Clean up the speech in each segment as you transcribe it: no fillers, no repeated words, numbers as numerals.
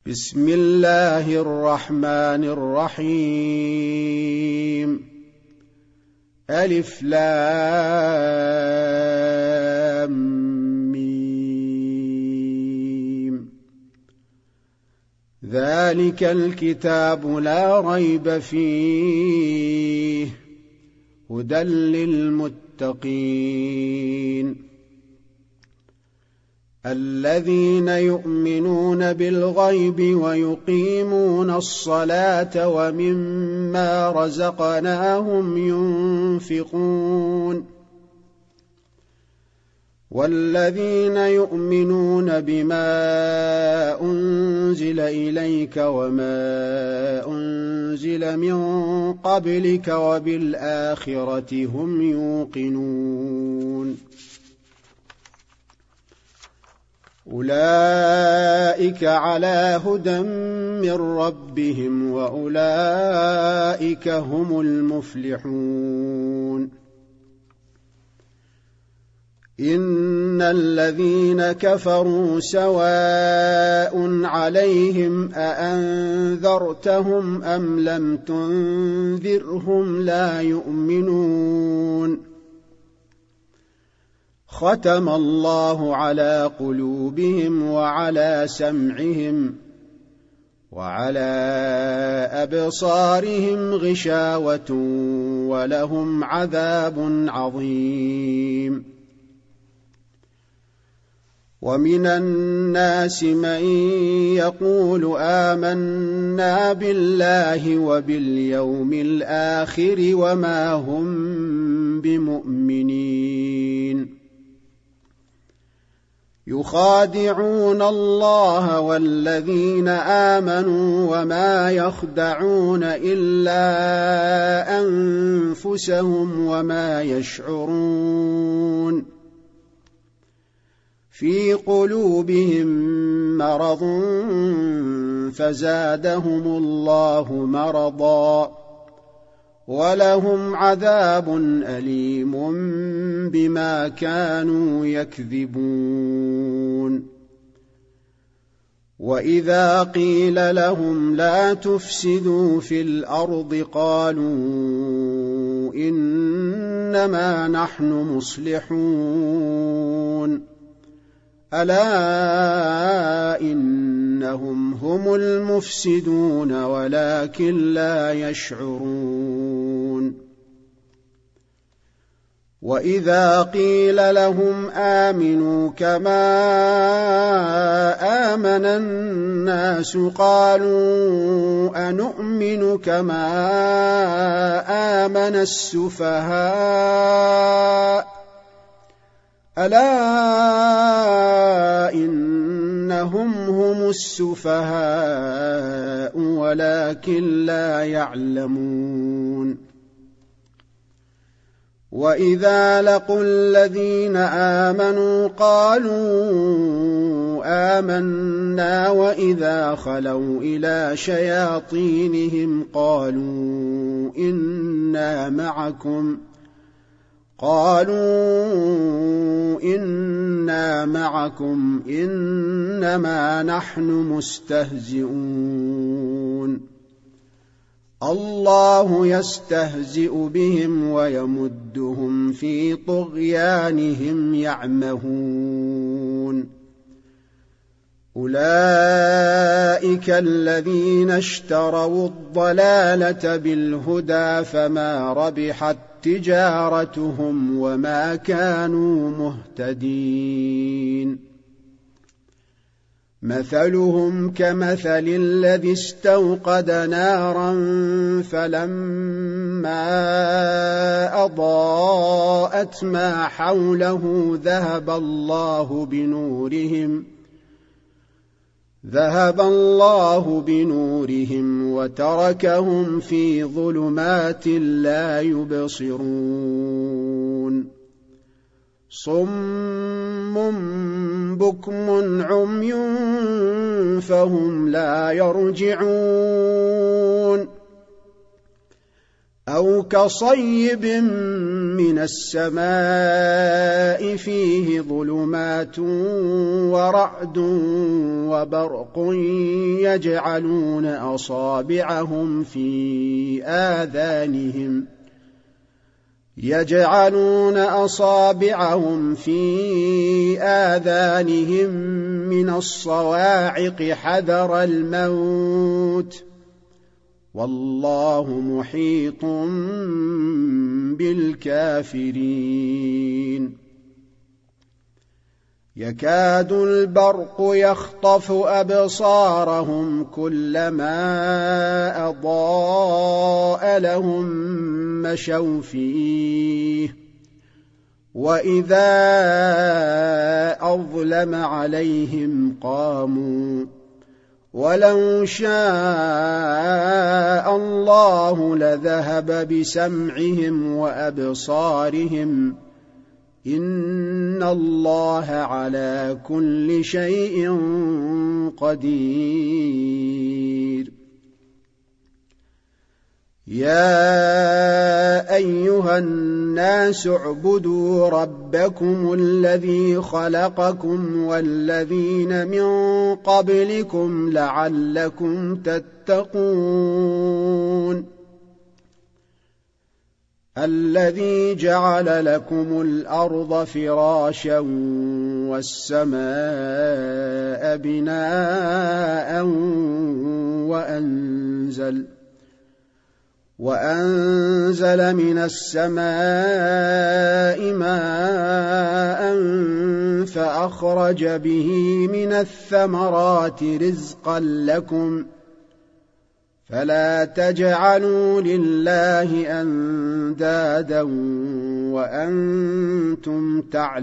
بسم الله الرحمن الرحيم. ألف لام ميم. ذلك الكتاب لا ريب فيه هدى للمتقين الذين يؤمنون بالغيب ويقيمون الصلاة ومما رزقناهم ينفقون والذين يؤمنون بما أنزل إليك وما أنزل من قبلك وبالآخرة هم يوقنون أولئك على هدى من ربهم وأولئك هم المفلحون. إن الذين كفروا سواء عليهم أأنذرتهم أم لم تنذرهم لا يؤمنون. ختم الله على قلوبهم وعلى سمعهم وعلى أبصارهم غشاوة ولهم عذاب عظيم. ومن الناس من يقول آمنا بالله وباليوم الآخر وما هم بمؤمنين يخادعون الله والذين آمنوا وما يخدعون إلا أنفسهم وما يشعرون. في قلوبهم مرض فزادهم الله مرضا ولهم عذاب أليم بما كانوا يكذبون. وإذا قيل لهم لا تفسدوا في الأرض قالوا إنما نحن مصلحون ألا إنهم هم المفسدون ولكن لا يشعرون. وإذا قيل لهم آمنوا كما آمن الناس قالوا أنؤمن كما آمن السفهاء ألا إنهم هم السفهاء ولكن لا يعلمون. وإذا لقوا الذين آمنوا قالوا آمنا وإذا خلوا إلى شياطينهم قالوا إنا معكم إنما نحن مستهزئون. الله يستهزئ بهم ويمدهم في طغيانهم يعمهون. أولئك الذين اشتروا الضلالة بالهدى فما ربحت تجارتهم وما كانوا مهتدين. مثلهم كمثل الذي استوقد نارا فلما أضاءت ما حوله ذهب الله بنورهم وتركهم في ظلمات لا يبصرون. صم بكم عمي فهم لا يرجعون. أو كصيب من السماء فيه ظلمات ورعد وبرق يجعلون أصابعهم في آذانهم من الصواعق حذر الموت والله محيط بالكافرين يكاد البرق يخطف أبصارهم كلما أضاء لهم مشوا فيه وإذا أظلم عليهم قاموا ولو شاء الله لذهب بسمعهم وأبصارهم إن الله على كل شيء قدير يا أيها الناس اعبدوا ربكم الذي خلقكم والذين من قبلكم لعلكم تتقون الذي جعل لكم الأرض فراشا والسماء بناء وأنزل من السماء ماء فأخرج به من الثمرات رزقا لكم فلا تجعلوا لله أندادا وأنتم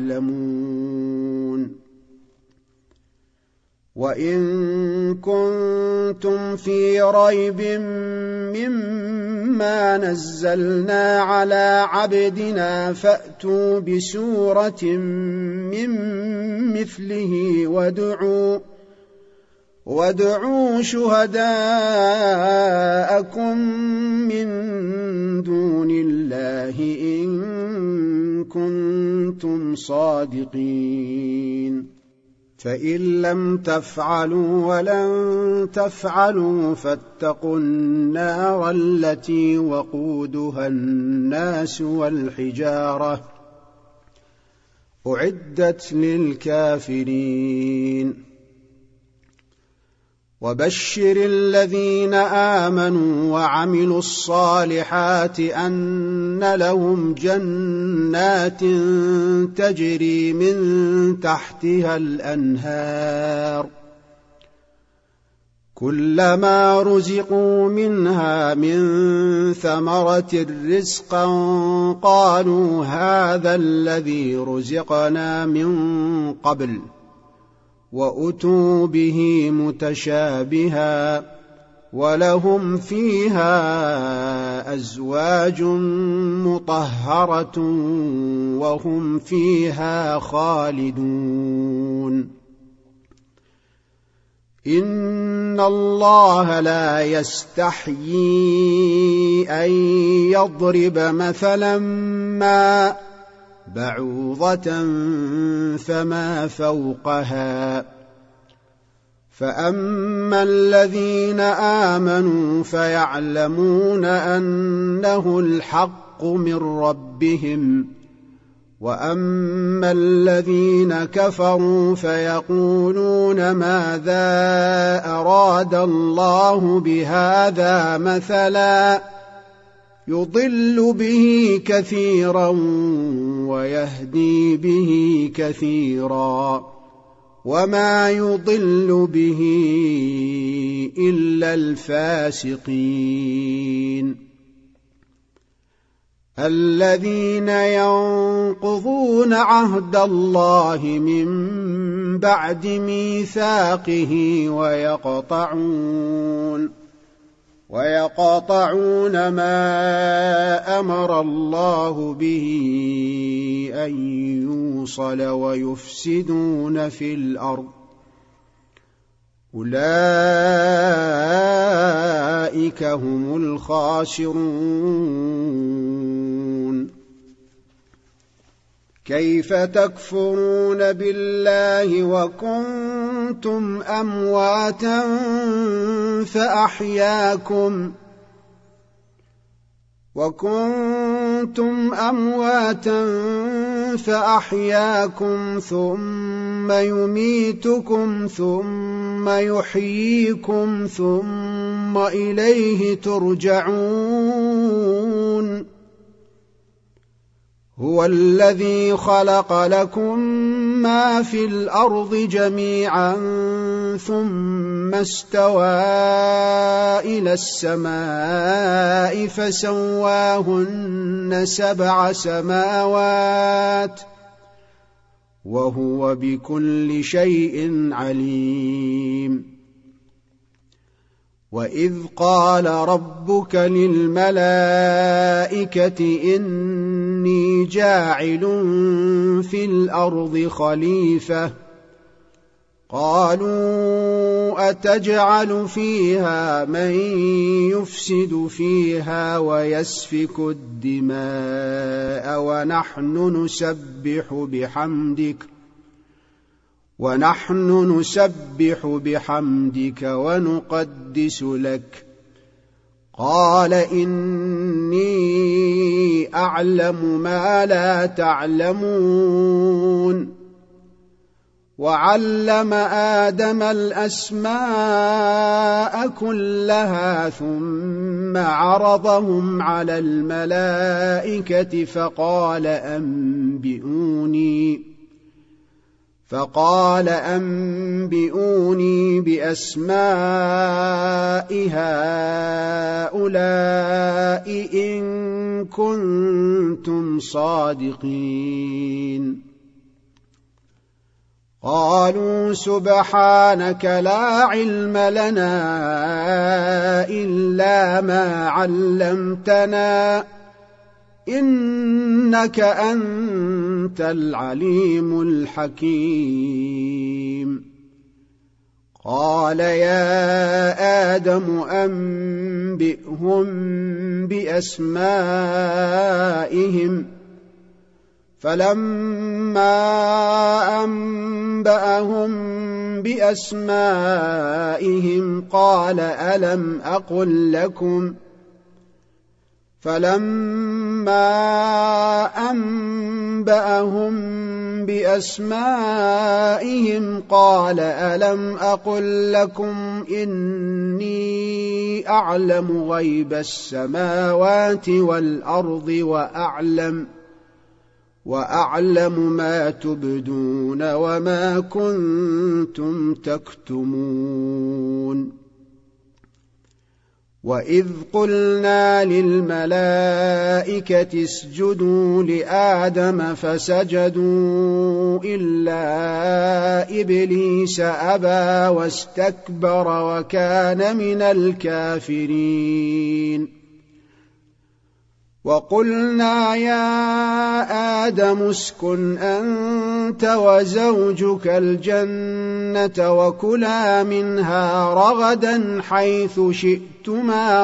تعلمون وإن كنتم في ريب مما نزلنا على عبدنا فأتوا بسورة من مثله وادعوا شهداءكم من دون الله إن كنتم صادقين فإن لم تفعلوا ولن تفعلوا فاتقوا النار التي وقودها الناس والحجارة أعدت للكافرين وبشر الذين آمنوا وعملوا الصالحات أن لهم جنات تجري من تحتها الأنهار كلما رزقوا منها من ثمرة رزقا قالوا هذا الذي رزقنا من قبل وأتوا به متشابها ولهم فيها أزواج مطهرة وهم فيها خالدون إن الله لا يستحيي أن يضرب مثلا ما بعوضة فما فوقها فأما الذين آمنوا فيعلمون أنه الحق من ربهم وأما الذين كفروا فيقولون ماذا أراد الله بهذا مثلا يضل به كثيرا ويهدي به كثيرا وما يضل به إلا الفاسقين الذين ينقضون عهد الله من بعد ميثاقه ويقطعون ما أمر الله به أن يوصل ويفسدون في الأرض أولئك فأولئك هم الخاسرون. كيف تكفرون بالله وكنتم أمواتا فأحياكم ثم يميتكم ثم يحييكم ثم إليه ترجعون. هو الذي خلق لكم ما في الأرض جميعا ثم استوى إلى السماء فسواهن 7 سماوات وهو بكل شيء عليم. وإذ قال ربك للملائكة إني جاعل في الأرض خليفة قالوا أتجعل فيها من يفسد فيها ويسفك الدماء ونحن نسبح بحمدك ونقدس لك قال إني أعلم ما لا تعلمون. وعلم آدم الأسماء كلها ثم عرضهم على الملائكة فقال أنبئوني بأسماء هؤلاء إن كنتم صادقين. قالوا سبحانك لا علم لنا إلا ما علمتنا إنك أنت العليم الحكيم. قال يا آدم أنبئهم بأسمائهم فلما أنبأهم بأسمائهم قال ألم أقل لكم إني أعلم غيب السماوات والأرض وأعلم ما تبدون وما كنتم تكتمون. وإذ قلنا للملائكة اسجدوا لآدم فسجدوا إلا إبليس أبى واستكبر وكان من الكافرين. وقلنا يا آدم اسكن أنت وزوجك الجنة وكلا منها رغدا حيث شئتما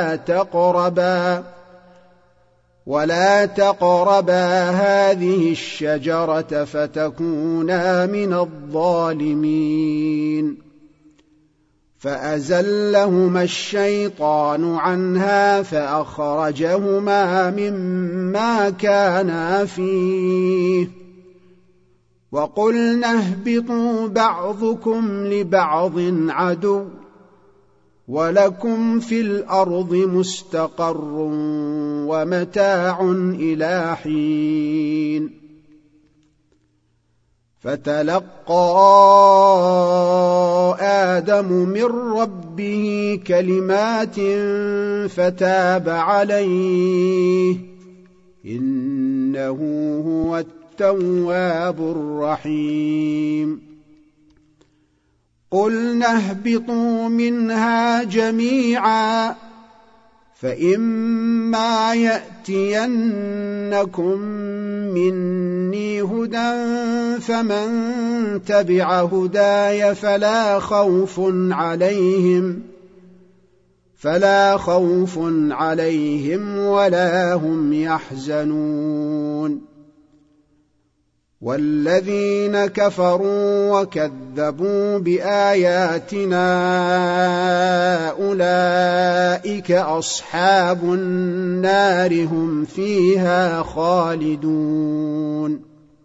ولا تقربا هذه الشجرة فتكونا من الظالمين. فأزلهما الشيطان عنها فأخرجهما مما كانا فيه وقلنا اهبطوا بعضكم لبعض عدو ولكم في الأرض مستقر ومتاع إلى حين. فتلقى آدم من ربه كلمات فتاب عليه إنه هو التواب الرحيم. قلنا اهبطوا منها جميعا فإما يأتينكم مني هدى فمن تبع هداي فلا خوف عليهم ولا هم يحزنون والذين كفروا وكذبوا بآياتنا أولئك أصحاب النار هم فيها خالدون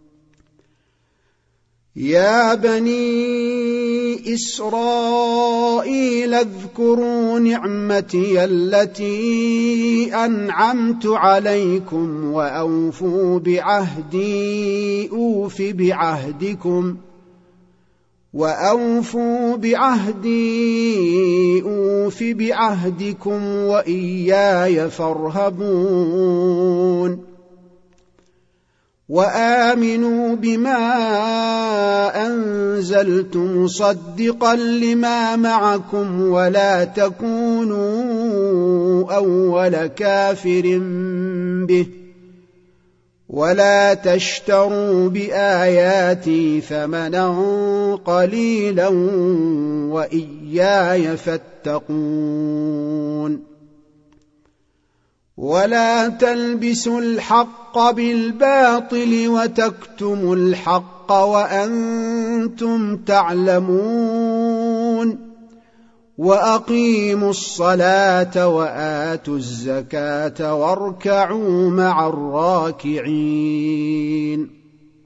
يا بني إسرائيل اذكروا نعمتي التي أنعمت عليكم وأوفوا بعهدي أوف بعهدكم وإياي فارهبون وآمنوا بما أنزلت مصدقا لما معكم ولا تكونوا أول كافر به ولا تشتروا بآياتي ثمنا قليلا وإياي فاتقون ولا تلبسوا الحق بالباطل وتكتموا الحق وأنتم تعلمون وأقيموا الصلاة وآتوا الزكاة واركعوا مع الراكعين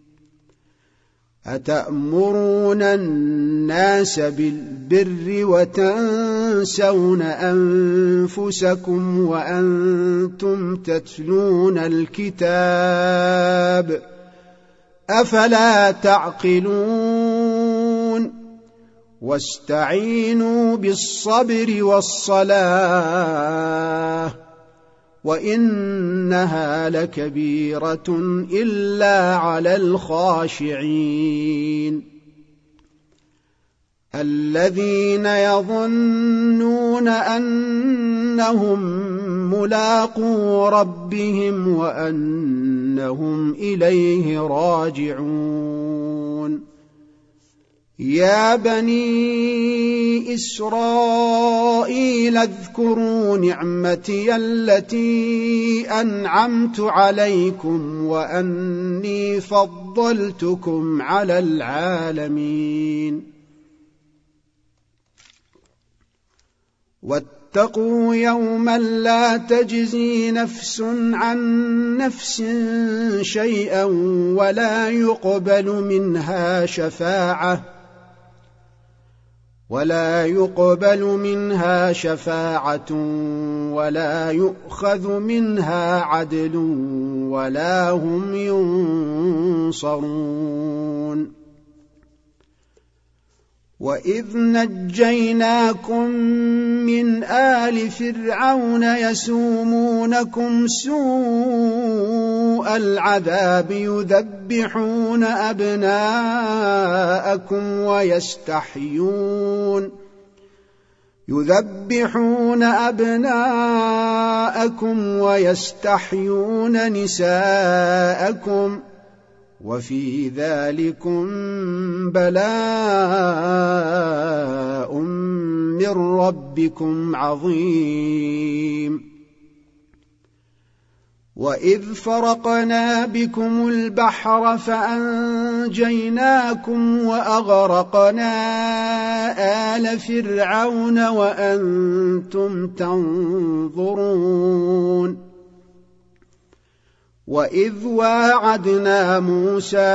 أتأمرون الناس بالبر وتنسون أنفسكم وأنتم تتلون الكتاب أفلا تعقلون واستعينوا بالصبر والصلاة وإنها لكبيرة إلا على الخاشعين الذين يظنون أنهم ملاقو ربهم وأنهم إليه راجعون يا بني إسرائيل اذكروا نعمتي التي أنعمت عليكم وأني فضلتكم على العالمين واتقوا يوما لا تجزي نفس عن نفس شيئا ولا يقبل منها شفاعة ولا يؤخذ منها عدل ولا هم ينصرون وإذ نجيناكم من آل فرعون يسومونكم سوء العذاب يذبحون أبناءكم ويستحيون نساءكم وفي ذلكم بلاء من ربكم عظيم وإذ فرقنا بكم البحر فأنجيناكم وأغرقنا آل فرعون وأنتم تنظرون وإذ واعدنا موسى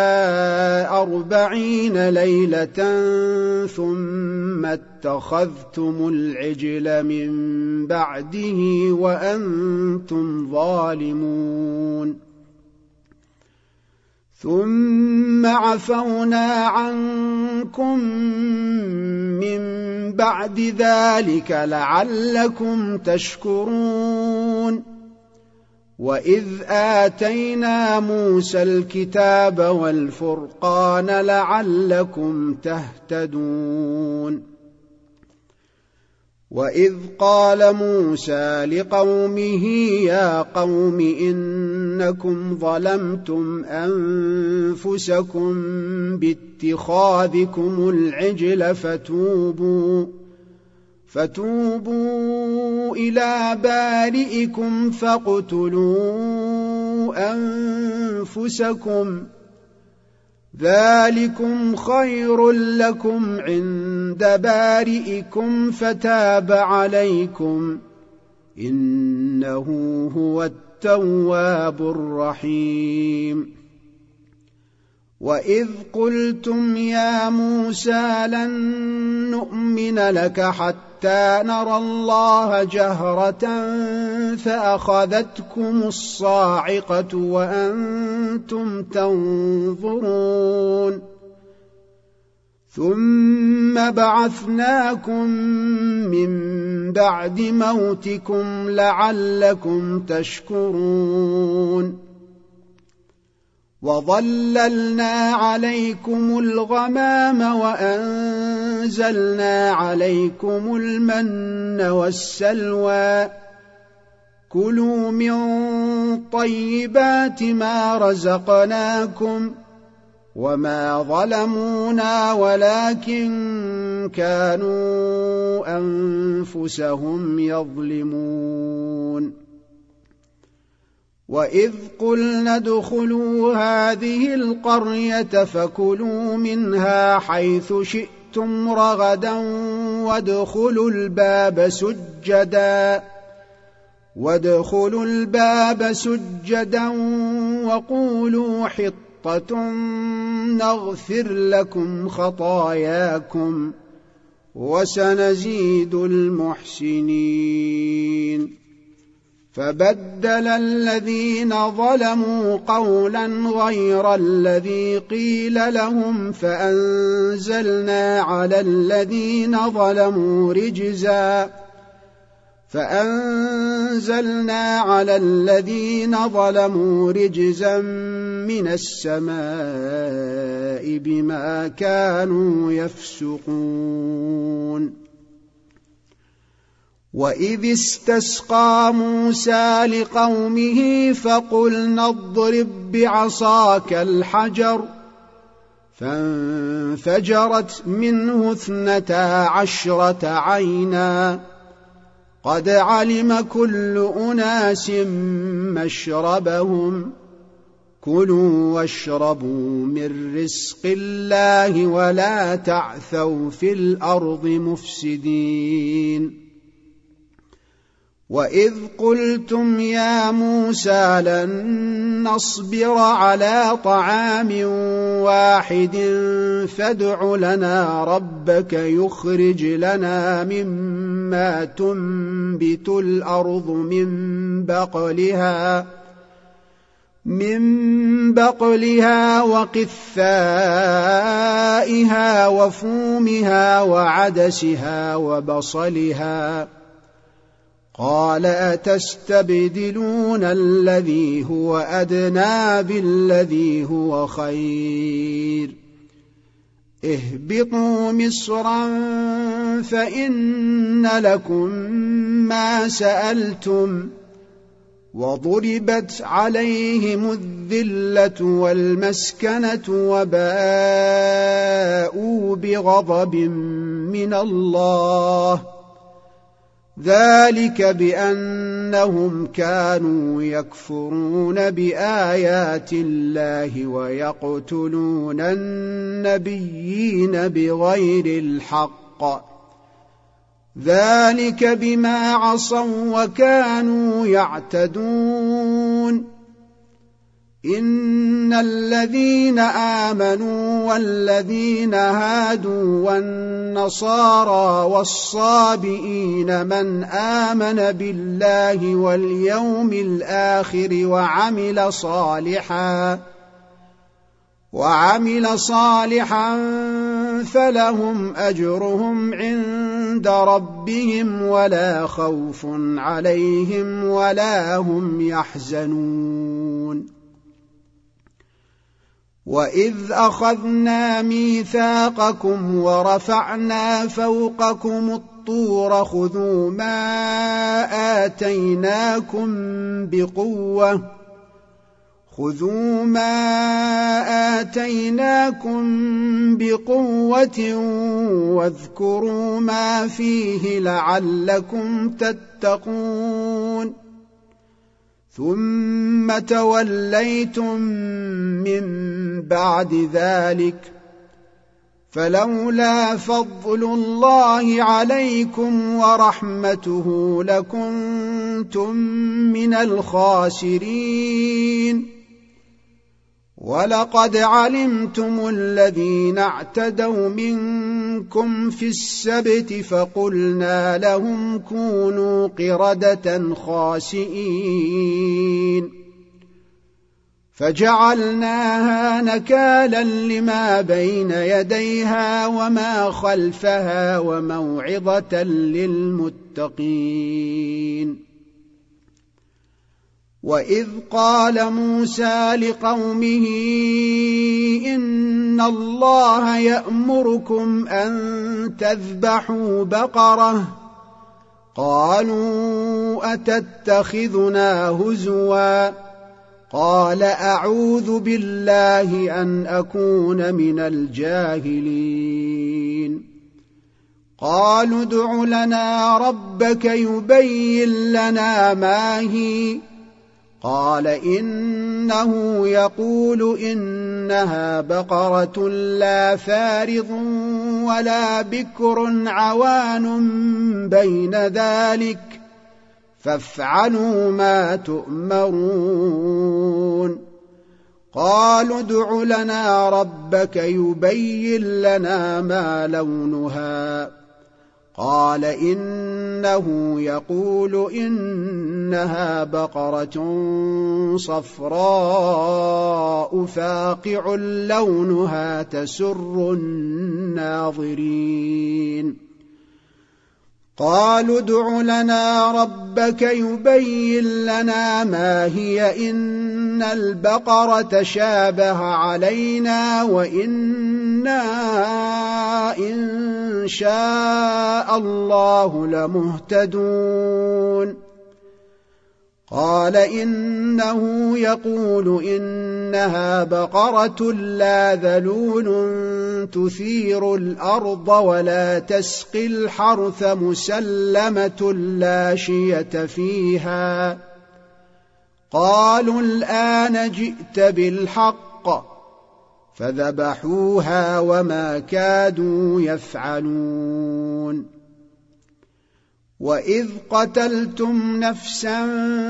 40 ليلة ثم اتخذتم العجل من بعده وأنتم ظالمون ثم عفونا عنكم من بعد ذلك لعلكم تشكرون وإذ آتينا موسى الكتاب والفرقان لعلكم تهتدون وإذ قال موسى لقومه يا قوم إنكم ظلمتم أنفسكم باتخاذكم العجل فتوبوا إلى بارئكم فاقتلوا أنفسكم ذلكم خير لكم عند بارئكم فتاب عليكم إنه هو التواب الرحيم. وإذ قلتم يا موسى لن نؤمن لك حتى نرى الله جهرة فأخذتكم الصاعقة وأنتم تنظرون ثم بعثناكم من بعد موتكم لعلكم تشكرون وظللنا عليكم الغمام وأنزلنا عليكم المن والسلوى كلوا من طيبات ما رزقناكم وما ظلمونا ولكن كانوا أنفسهم يظلمون. وإذ قلنا ادخلوا هذه القرية فكلوا منها حيث شئتم رغدا وادخلوا الباب سجدا وقولوا حطة نغفر لكم خطاياكم وسنزيد المحسنين. فبدل الذين ظلموا قولا غير الذي قيل لهم فأنزلنا على الذين ظلموا رجزا من السماء بما كانوا يفسقون. وإذ استسقى موسى لقومه فقلنا اضرب بعصاك الحجر فانفجرت منه 12 عينا قد علم كل أناس مشربهم كلوا واشربوا من رزق الله ولا تعثوا في الأرض مفسدين. وإذ قلتم يا موسى لن نصبر على طعام واحد فادع لنا ربك يخرج لنا مما تنبت الأرض من بقلها وقثائها وفومها وعدسها وبصلها قال أتستبدلون الذي هو أدنى بالذي هو خير اهبطوا مصرا فإن لكم ما سألتم وضربت عليهم الذلة والمسكنة وباءوا بغضب من الله ذلك بأنهم كانوا يكفرون بآيات الله ويقتلون النبيين بغير الحق ذلك بما عصوا وكانوا يعتدون. إن الذين آمنوا والذين هادوا والنصارى والصابئين من آمن بالله واليوم الآخر وعمل صالحا فلهم أجرهم عند ربهم ولا خوف عليهم ولا هم يحزنون. وإذ أخذنا ميثاقكم ورفعنا فوقكم الطور خذوا ما خذوا ما آتيناكم بقوة واذكروا ما فيه لعلكم تتقون ثم توليتم من بعد ذلك فلولا فضل الله عليكم ورحمته لكنتم من الخاسرين ولقد علمتم الذين اعتدوا منكم في السبت فقلنا لهم كونوا قردة خاسئين فجعلناها نكالا لما بين يديها وما خلفها وموعظة للمتقين وإذ قال موسى لقومه إن الله يأمركم أن تذبحوا بقرة قالوا أتتخذنا هزوا قال أعوذ بالله أن أكون من الجاهلين قالوا ادع لنا ربك يبين لنا ما هي قال إنه يقول إنها بقرة لا فارض ولا بكر عوان بين ذلك فافعلوا ما تؤمرون قالوا ادع لنا ربك يبين لنا ما لونها قال إنه يقول إنها بقرة صفراء فاقع لونها تسر الناظرين قالوا ادع لنا ربك يبين لنا ما هي إن البقرة شابه علينا وإنا إن شاء الله لمهتدون قال إنه يقول إنها بقرة لا ذلول تثير الأرض ولا تسقي الحرث مسلمة لا شية فيها قالوا الآن جئت بالحق فذبحوها وما كادوا يفعلون وإذ قتلتم نفسا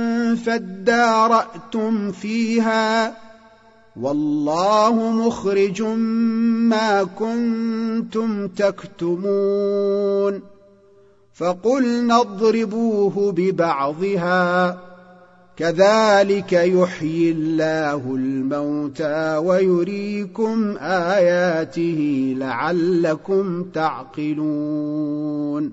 فادارأتم فيها والله مخرج ما كنتم تكتمون فقلنا اضربوه ببعضها كذلك يحيي الله الموتى ويريكم آياته لعلكم تعقلون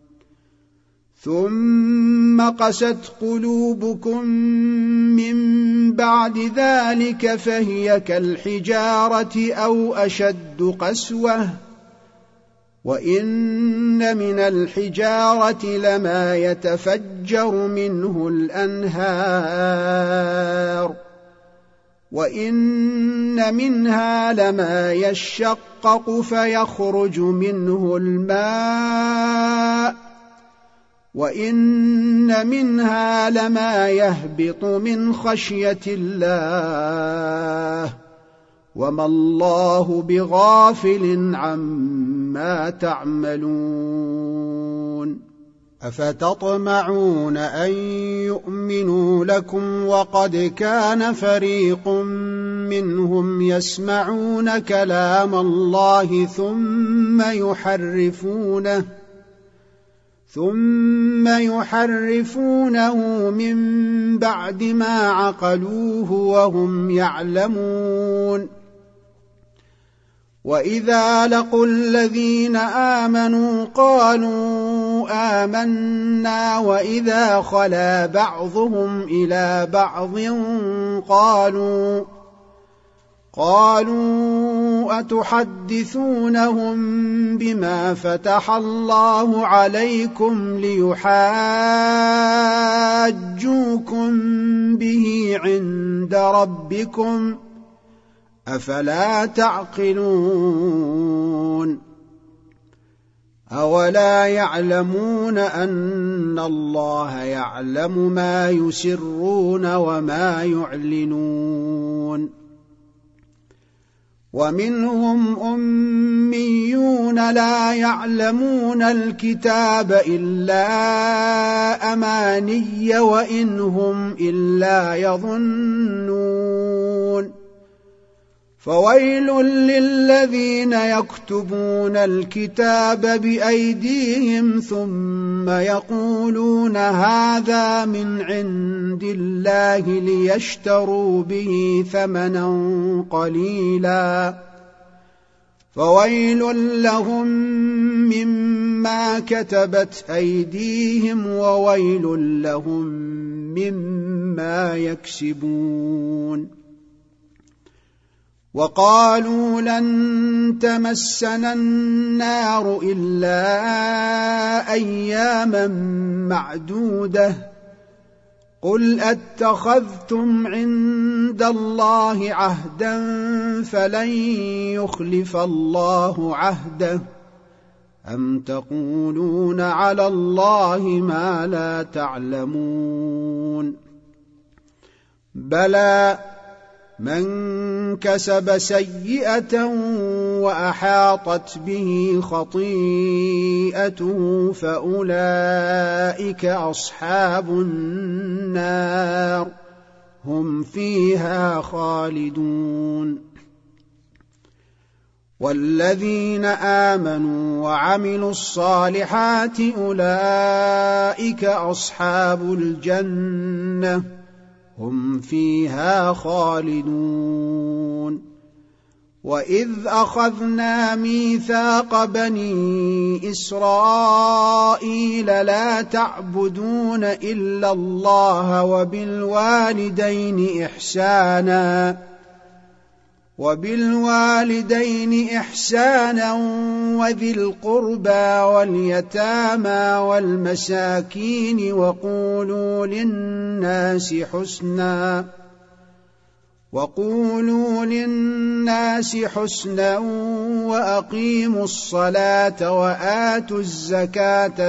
ثم قست قلوبكم من بعد ذلك فهي كالحجارة أو أشد قسوة وإن من الحجارة لما يتفجر منه الأنهار وإن منها لما يشقق فيخرج منه الماء وإن منها لما يهبط من خشية الله وما الله بغافل عما تعملون أفتطمعون أن يؤمنوا لكم وقد كان فريق منهم يسمعون كلام الله ثم يحرفونه من بعد ما عقلوه وهم يعلمون وإذا لقوا الذين آمنوا قالوا آمنا وإذا خلا بعضهم إلى بعض قالوا أتحدثونهم بما فتح الله عليكم ليحاجوكم به عند ربكم أفلا تعقلون أولا يعلمون أن الله يعلم ما يسرون وما يعلنون ومنهم أميون لا يعلمون الكتاب إلا أماني وإن هم إلا يظنون فويل للذين يكتبون الكتاب بأيديهم ثم يقولون هذا من عند الله ليشتروا به ثمنا قليلا فويل لهم مما كتبت أيديهم وويل لهم مما يكسبون وقالوا لن تمسنا النار إلا أياما معدودة قل أتخذتم عند الله عهدا فلن يخلف الله عهده أم تقولون على الله ما لا تعلمون بلى من كسب سيئة وأحاطت به خطيئته فأولئك أصحاب النار هم فيها خالدون والذين آمنوا وعملوا الصالحات أولئك أصحاب الجنة هم فيها خالدون وإذ أخذنا ميثاق بني إسرائيل لا تعبدون إلا الله وبالوالدين إحسانا وذي القربى واليتامى والمساكين وقولوا للناس حسنا وأقيموا الصلاة وآتوا الزكاة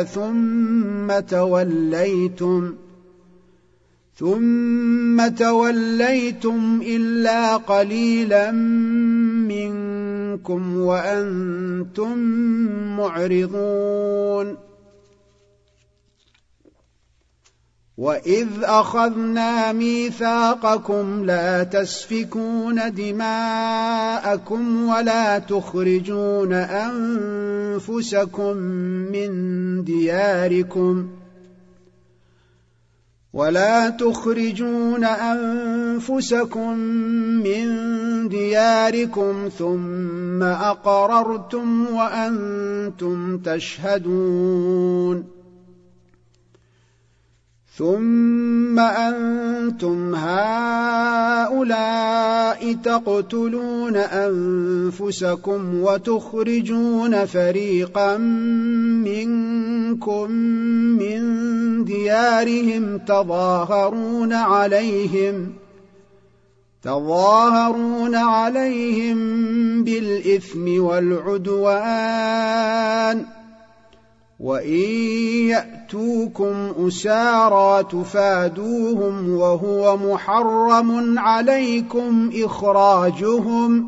ثم توليتم إلا قليلا منكم وأنتم معرضون وإذ أخذنا ميثاقكم لا تسفكون دماءكم ولا تخرجون أنفسكم من دياركم ثم أقررتم وأنتم تشهدون ثم أنتم هؤلاء تقتلون أنفسكم وتخرجون فريقا منكم من ديارهم تظاهرون عليهم بالإثم والعدوان وإن يأتوكم أسارى تفادوهم وهو محرم عليكم إخراجهم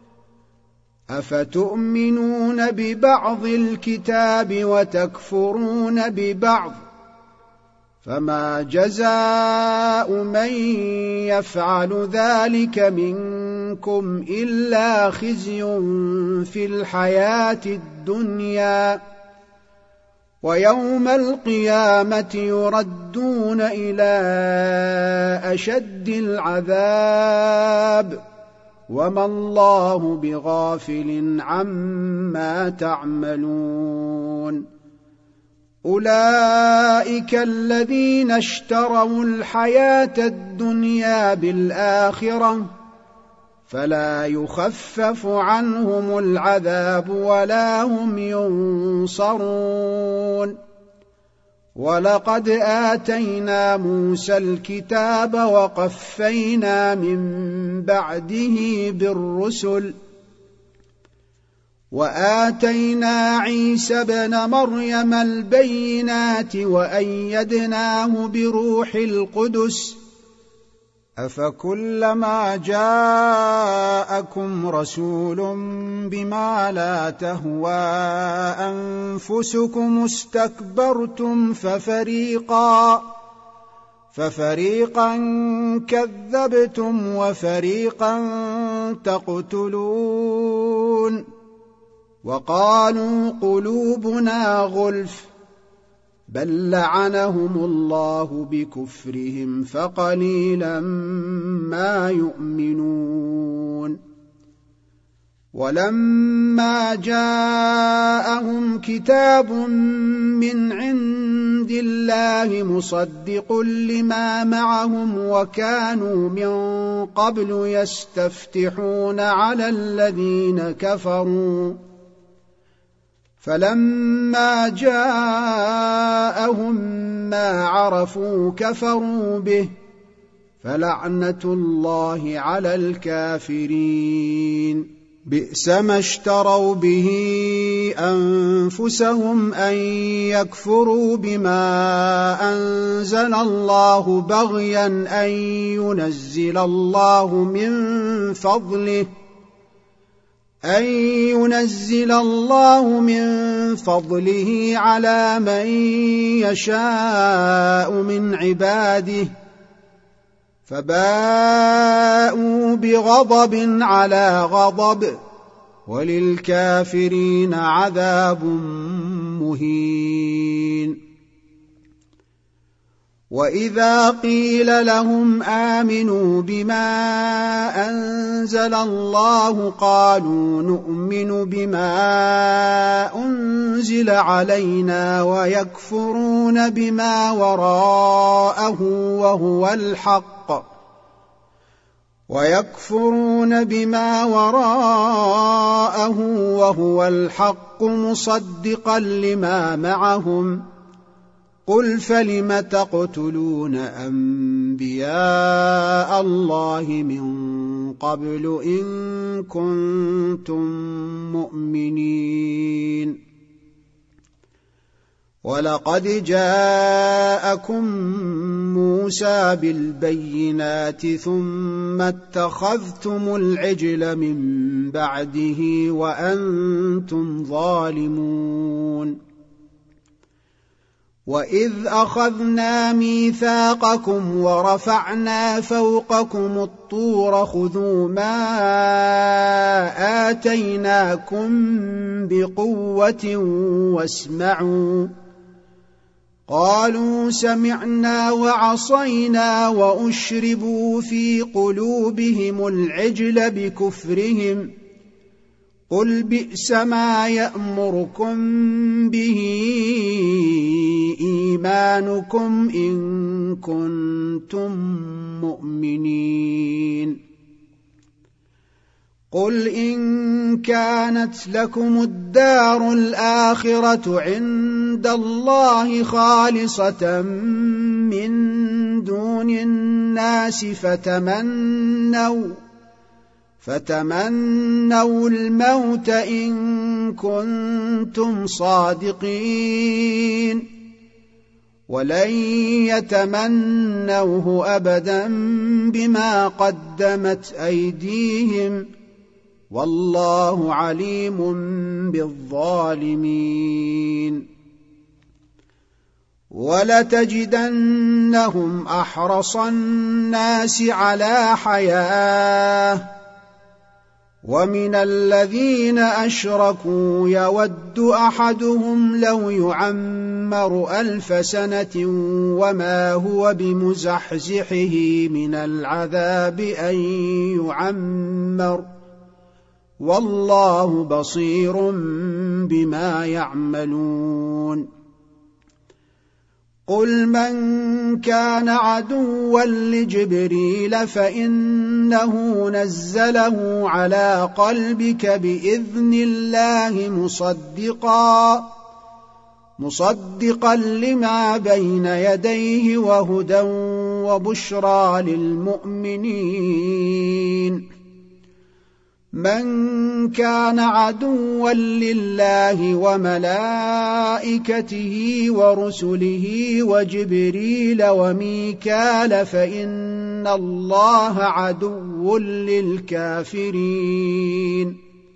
أفتؤمنون ببعض الكتاب وتكفرون ببعض فما جزاء من يفعل ذلك منكم إلا خزي في الحياة الدنيا ويوم القيامة يردون إلى أشد العذاب وما الله بغافل عما تعملون أولئك الذين اشتروا الحياة الدنيا بالآخرة فلا يخفف عنهم العذاب ولا هم ينصرون. ولقد آتينا موسى الكتاب وقفينا من بعده بالرسل وآتينا عيسى ابن مريم البينات وأيدناه بروح القدس أفكلما جاءكم رسول بما لا تهوى أنفسكم استكبرتم ففريقا كذبتم وفريقا تقتلون. وقالوا قلوبنا غلف بل لعنهم الله بكفرهم فقليلا ما يؤمنون. ولما جاءهم كتاب من عند الله مصدق لما معهم وكانوا من قبل يستفتحون على الذين كفروا فلما جاءهم ما عرفوا كفروا به فلعنة الله على الكافرين. بئس ما اشتروا به أنفسهم أن يكفروا بما أنزل الله بغيا أن ينزل الله من فضله على من يشاء من عباده فباءوا بغضب على غضب وللكافرين عذاب مهين. وإذا قيل لهم آمنوا بما أنزل الله قالوا نؤمن بما أنزل علينا ويكفرون بما وراءه وهو الحق مصدقا لما معهم قل فلم تقتلون أنبياء الله من قبل إن كنتم مؤمنين. ولقد جاءكم موسى بالبينات ثم اتخذتم العجل من بعده وأنتم ظالمون. وإذ أخذنا ميثاقكم ورفعنا فوقكم الطور خذوا ما آتيناكم بقوة واسمعوا قالوا سمعنا وعصينا وأشربوا في قلوبهم العجل بكفرهم قل بئس ما يأمركم به إيمانكم إن كنتم مؤمنين. قل إن كانت لكم الدار الآخرة عند الله خالصة من دون الناس فتمنوا الموت إن كنتم صادقين ولن يتمنوه أبدا بما قدمت أيديهم والله عليم بالظالمين. ولتجدنهم أحرص الناس على حياة ومن الذين أشركوا يود أحدهم لو يعمر 1000 سنة وما هو بمزحزحه من العذاب أن يعمر والله بصير بما يعملون. قل من كان عدوا لجبريل فإنه نزله على قلبك بإذن الله مصدقا لما بين يديه وهدى وبشرى للمؤمنين. من كان عدوا لله وملائكته ورسله وجبريل وميكال فإن الله عدو للكافرين.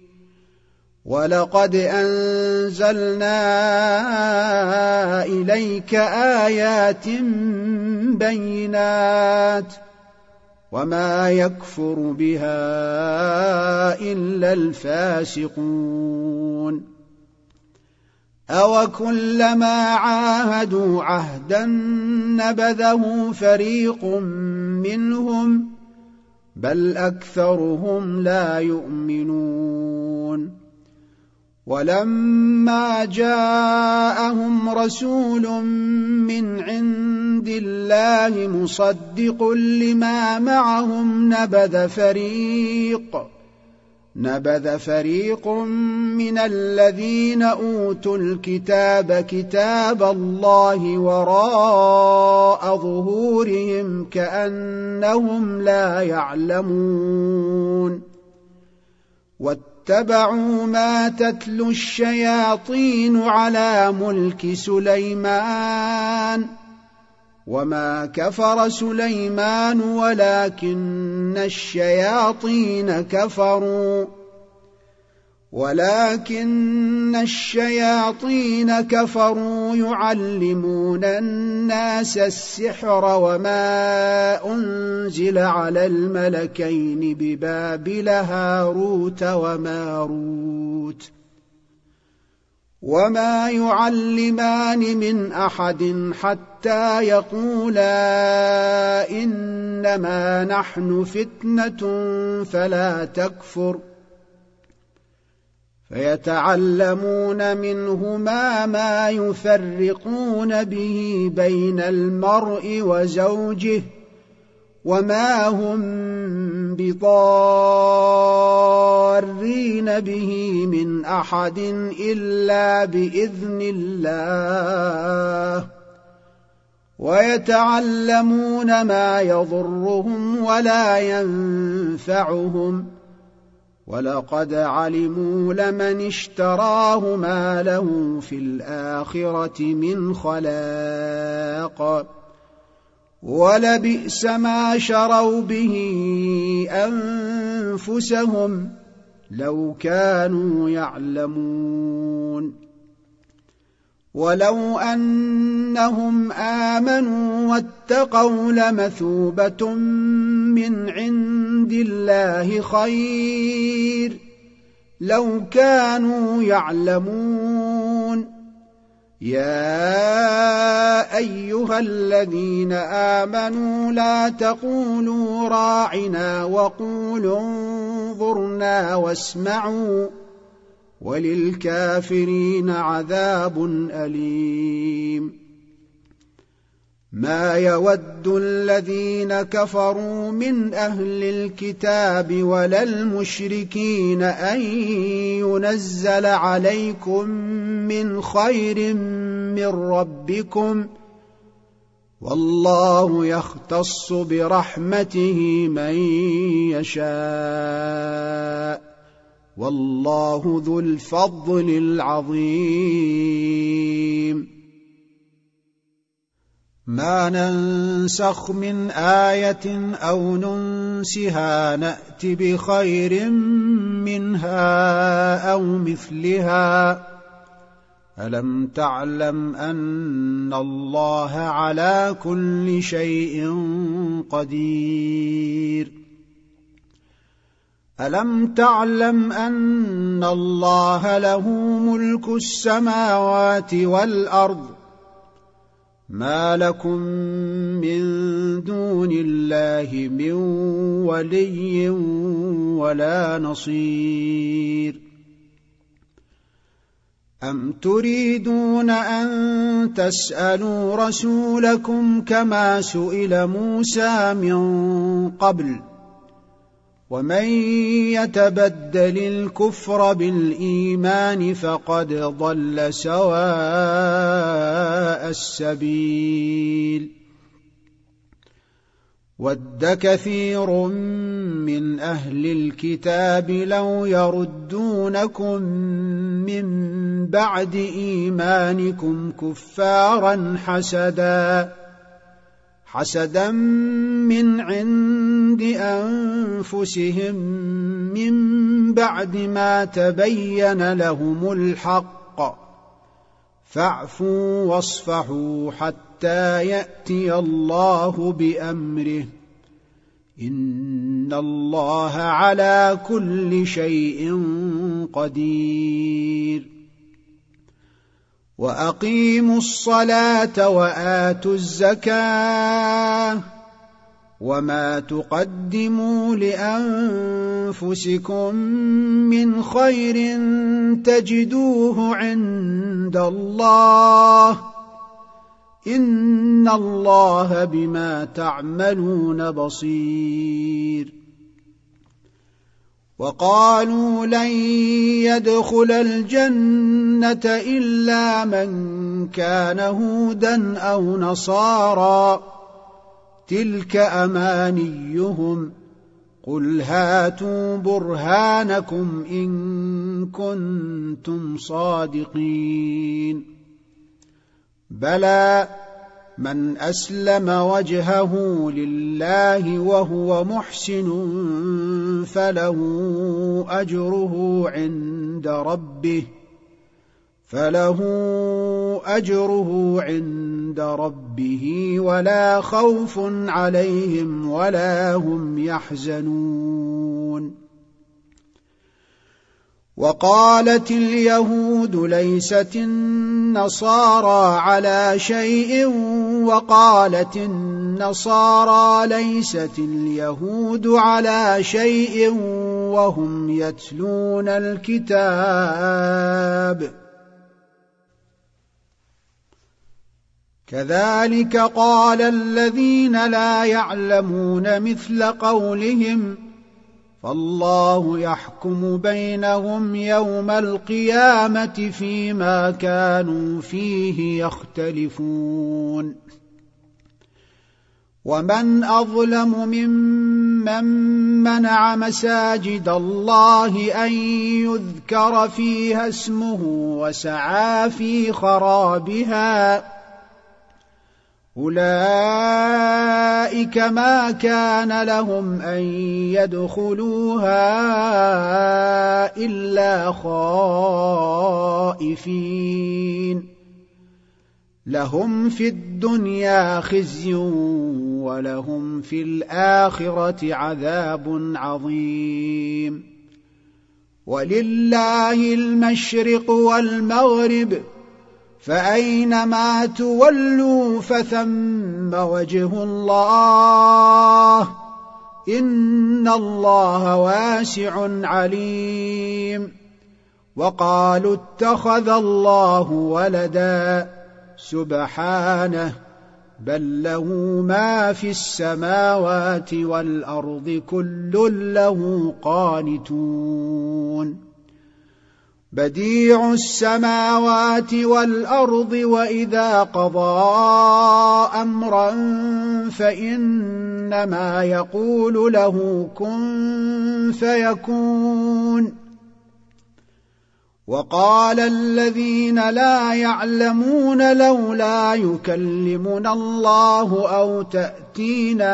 ولقد أنزلنا إليك آيات بينات وما يكفر بها إلا الفاسقون. أوكلما عاهدوا عهدا نبذه فريق منهم بل أكثرهم لا يؤمنون. ولما جاءهم رسول من عند الله مصدق لما معهم نبذ فريق من الذين أوتوا الكتاب كتاب الله وراء ظهورهم كأنهم لا يعلمون. واتبعوا ما تتلو الشياطين على ملك سليمان وما كفر سليمان ولكن الشياطين كفروا يعلمون الناس السحر وما أنزل على الملكين ببابل هاروت وماروت وما يعلمان من أحد حتى يقولا إنما نحن فتنة فلا تكفر. فيتعلمون منهما ما يفرقون به بين المرء وزوجه وما هم بضارين به من أحد إلا بإذن الله. ويتعلمون ما يضرهم ولا ينفعهم ولقد علموا لمن اشتراه ما له في الآخرة من خلاق ولبئس ما شروا به أنفسهم لو كانوا يعلمون. ولو أنهم آمنوا واتقوا لمثوبة من عند الله خير لو كانوا يعلمون. يا أيها الذين آمنوا لا تقولوا راعنا وقولوا انظرنا واسمعوا وللكافرين عذاب أليم. ما يود الذين كفروا من أهل الكتاب ولا المشركين أن ينزل عليكم من خير من ربكم والله يختص برحمته من يشاء والله ذو الفضل العظيم. ما ننسخ من آية أو ننسها نأت بخير منها أو مثلها ألم تعلم أن الله على كل شيء قدير. ألم تعلم أن الله له ملك السماوات والأرض ما لكم من دون الله من ولي ولا نصير. أم تريدون أن تسألوا رسولكم كما سئل موسى من قبل ومن يتبدل الكفر بالإيمان فقد ضل سواء السبيل ود كثير من أهل الكتاب لو يردونكم من بعد إيمانكم كفارا حسدا من عند أنفسهم من بعد ما تبين لهم الحق فاعفوا واصفحوا حتى يأتي الله بأمره إن الله على كل شيء قدير وأقيموا الصلاة وآتوا الزكاة وما تقدموا لأنفسكم من خير تجدوه عند الله إن الله بما تعملون بصير وقالوا لن يدخل الجنة إلا من كان هودا أو نصارى تلك أمانيهم قل هاتوا برهانكم إن كنتم صادقين بلى من أسلم وجهه لله وهو محسن فله أجره عند ربه ولا خوف عليهم ولا هم يحزنون وقالت اليهود ليست النصارى على شيء وقالت النصارى ليست اليهود على شيء وهم يتلون الكتاب كذلك قال الذين لا يعلمون مثل قولهم فالله يحكم بينهم يوم القيامة فيما كانوا فيه يختلفون ومن أظلم ممن منع مساجد الله أن يذكر فيها اسمه وسعى في خرابها أولئك ما كان لهم أن يدخلوها إلا خائفين لهم في الدنيا خزي ولهم في الآخرة عذاب عظيم ولله المشرق والمغرب فأينما تولوا فثم وجه الله إن الله واسع عليم وقالوا اتخذ الله ولدا سبحانه بل له ما في السماوات والأرض كل له قانتون بديع السماوات والأرض وإذا قضى أمرا فإنما يقول له كن فيكون وقال الذين لا يعلمون لولا يكلمنا الله أو تأتينا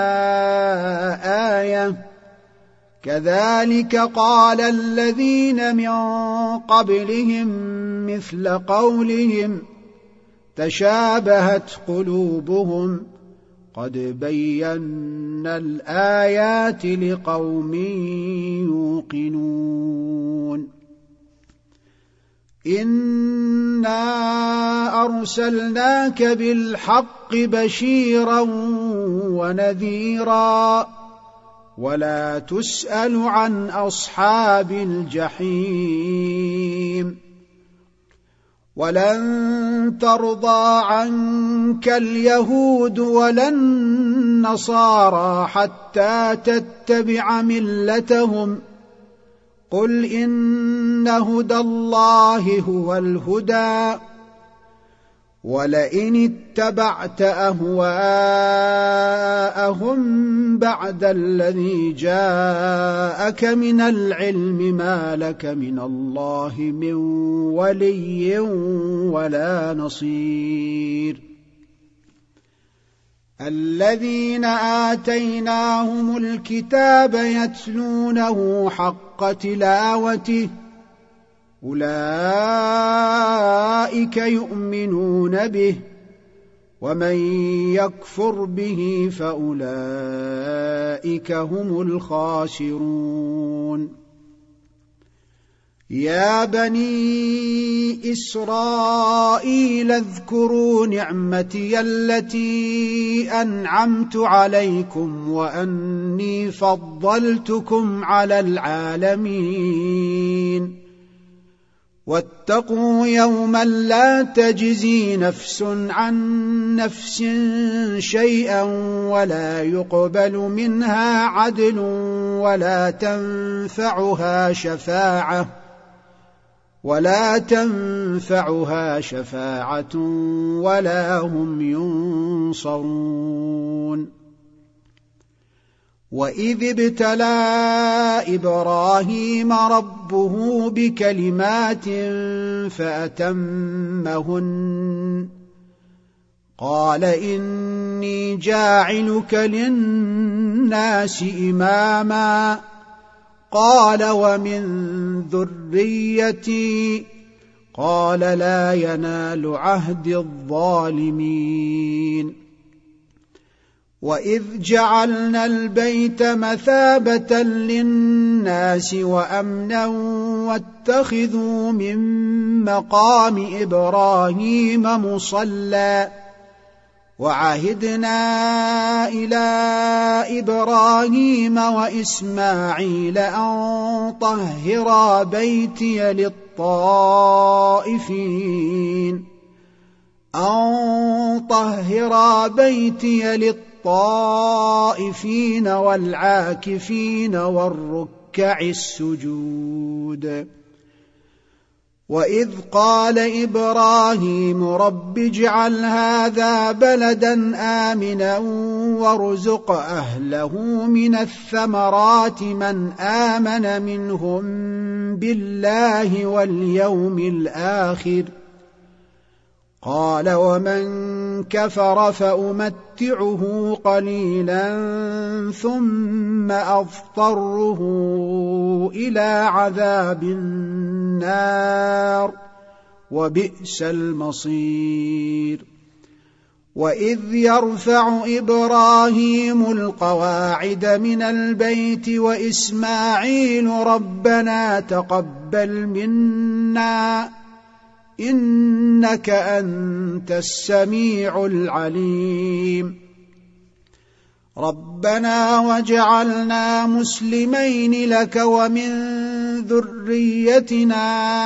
آية كذلك قال الذين من قبلهم مثل قولهم تشابهت قلوبهم قد بينا الآيات لقوم يوقنون إنا أرسلناك بالحق بشيرا ونذيرا ولا تسأل عن أصحاب الجحيم ولن ترضى عنك اليهود ولا النصارى حتى تتبع ملتهم قل إن هدى الله هو الهدى ولئن اتبعت أهواءهم بعد الذي جاءك من العلم ما لك من الله من ولي ولا نصير الذين آتيناهم الكتاب يتلونه حق تلاوته أولئك يؤمنون به ومن يكفر به فأولئك هم الخاسرون يا بني إسرائيل اذكروا نعمتي التي أنعمت عليكم وأني فضلتكم على العالمين واتقوا يوما لا تجزي نفس عن نفس شيئا ولا يقبل منها عدل ولا تنفعها شفاعة ولا هم ينصرون وإذ ابتلى إبراهيم ربه بكلمات فأتمهن قال إني جاعلك للناس إماما قال ومن ذريتي قال لا ينال عهد الظالمين وإذ جعلنا البيت مثابة للناس وأمنا واتخذوا من مقام إبراهيم مصلى وعهدنا إلى إبراهيم وإسماعيل أن طهرا بيتي للطائفين والعاكفين والركع السجود وإذ قال إبراهيم رب اجعل هذا بلدا آمنا وارزق أهله من الثمرات من آمن منهم بالله واليوم الآخر قال ومن كفر فأمتعه قليلا ثم أضطره إلى عذاب النار وبئس المصير وإذ يرفع إبراهيم القواعد من البيت وإسماعيل ربنا تقبل منا إنك أنت السميع العليم ربنا واجعلنا مسلمين لك ومن ذريتنا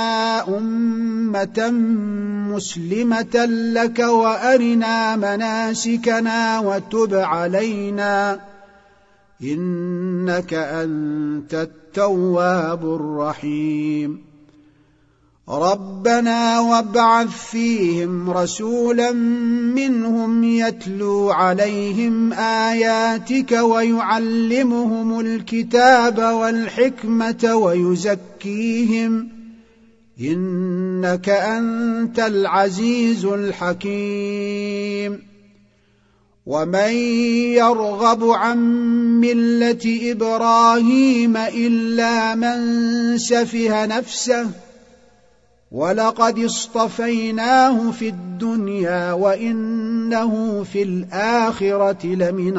أمة مسلمة لك وأرنا مناسكنا وتب علينا إنك أنت التواب الرحيم ربنا وابعث فيهم رسولا منهم يتلو عليهم آياتك ويعلمهم الكتاب والحكمة ويزكيهم إنك أنت العزيز الحكيم ومن يرغب عن ملة إبراهيم إلا من سفه نفسه ولقد اصطفيناه في الدنيا وإنه في الآخرة لمن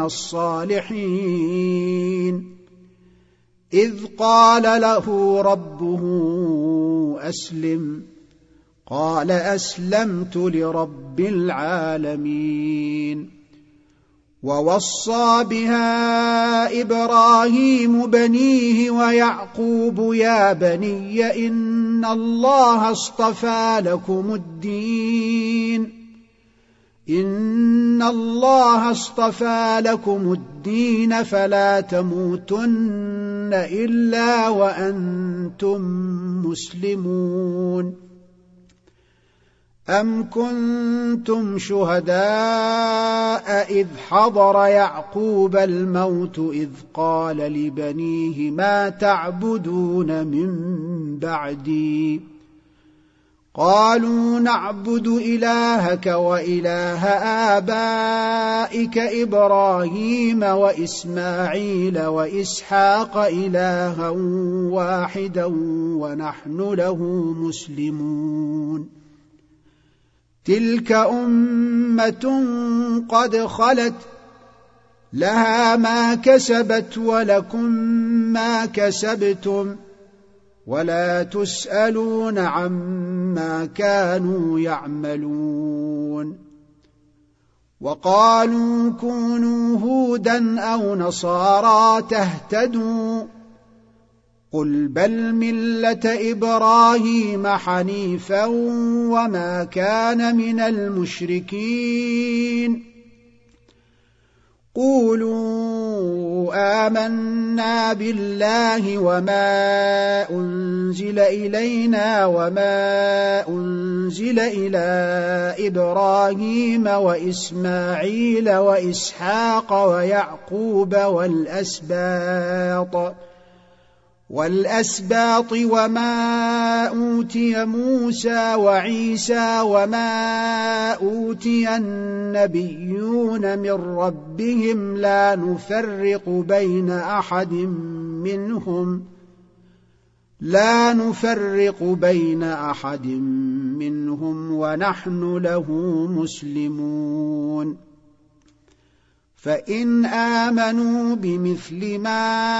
الصالحين إذ قال له ربه أسلم قال أسلمت لرب العالمين ووصى بها إبراهيم بنيه ويعقوب يا بني إن إن الله اصطفى لكم الدين فلا تموتن إلا وأنتم مسلمون. أم كنتم شهداء إذ حضر يعقوب الموت إذ قال لبنيه ما تعبدون من بعدي قالوا نعبد إلهك وإله آبائك إبراهيم وإسماعيل وإسحاق إلها واحدا ونحن له مسلمون. تلك أمة قد خلت لها ما كسبت ولكم ما كسبتم ولا تسألون عما كانوا يعملون. وقالوا كونوا هودا أو نصارى تهتدوا قل بل ملة إبراهيم حنيفا وما كان من المشركين. قولوا آمنا بالله وما أنزل إلينا وما أنزل إلى إبراهيم وإسماعيل وإسحاق ويعقوب والأسباط وما أوتي موسى وعيسى وما أوتي النبيون من ربهم لا نفرق بين أحد منهم ونحن له مسلمون. فإن آمنوا بمثل ما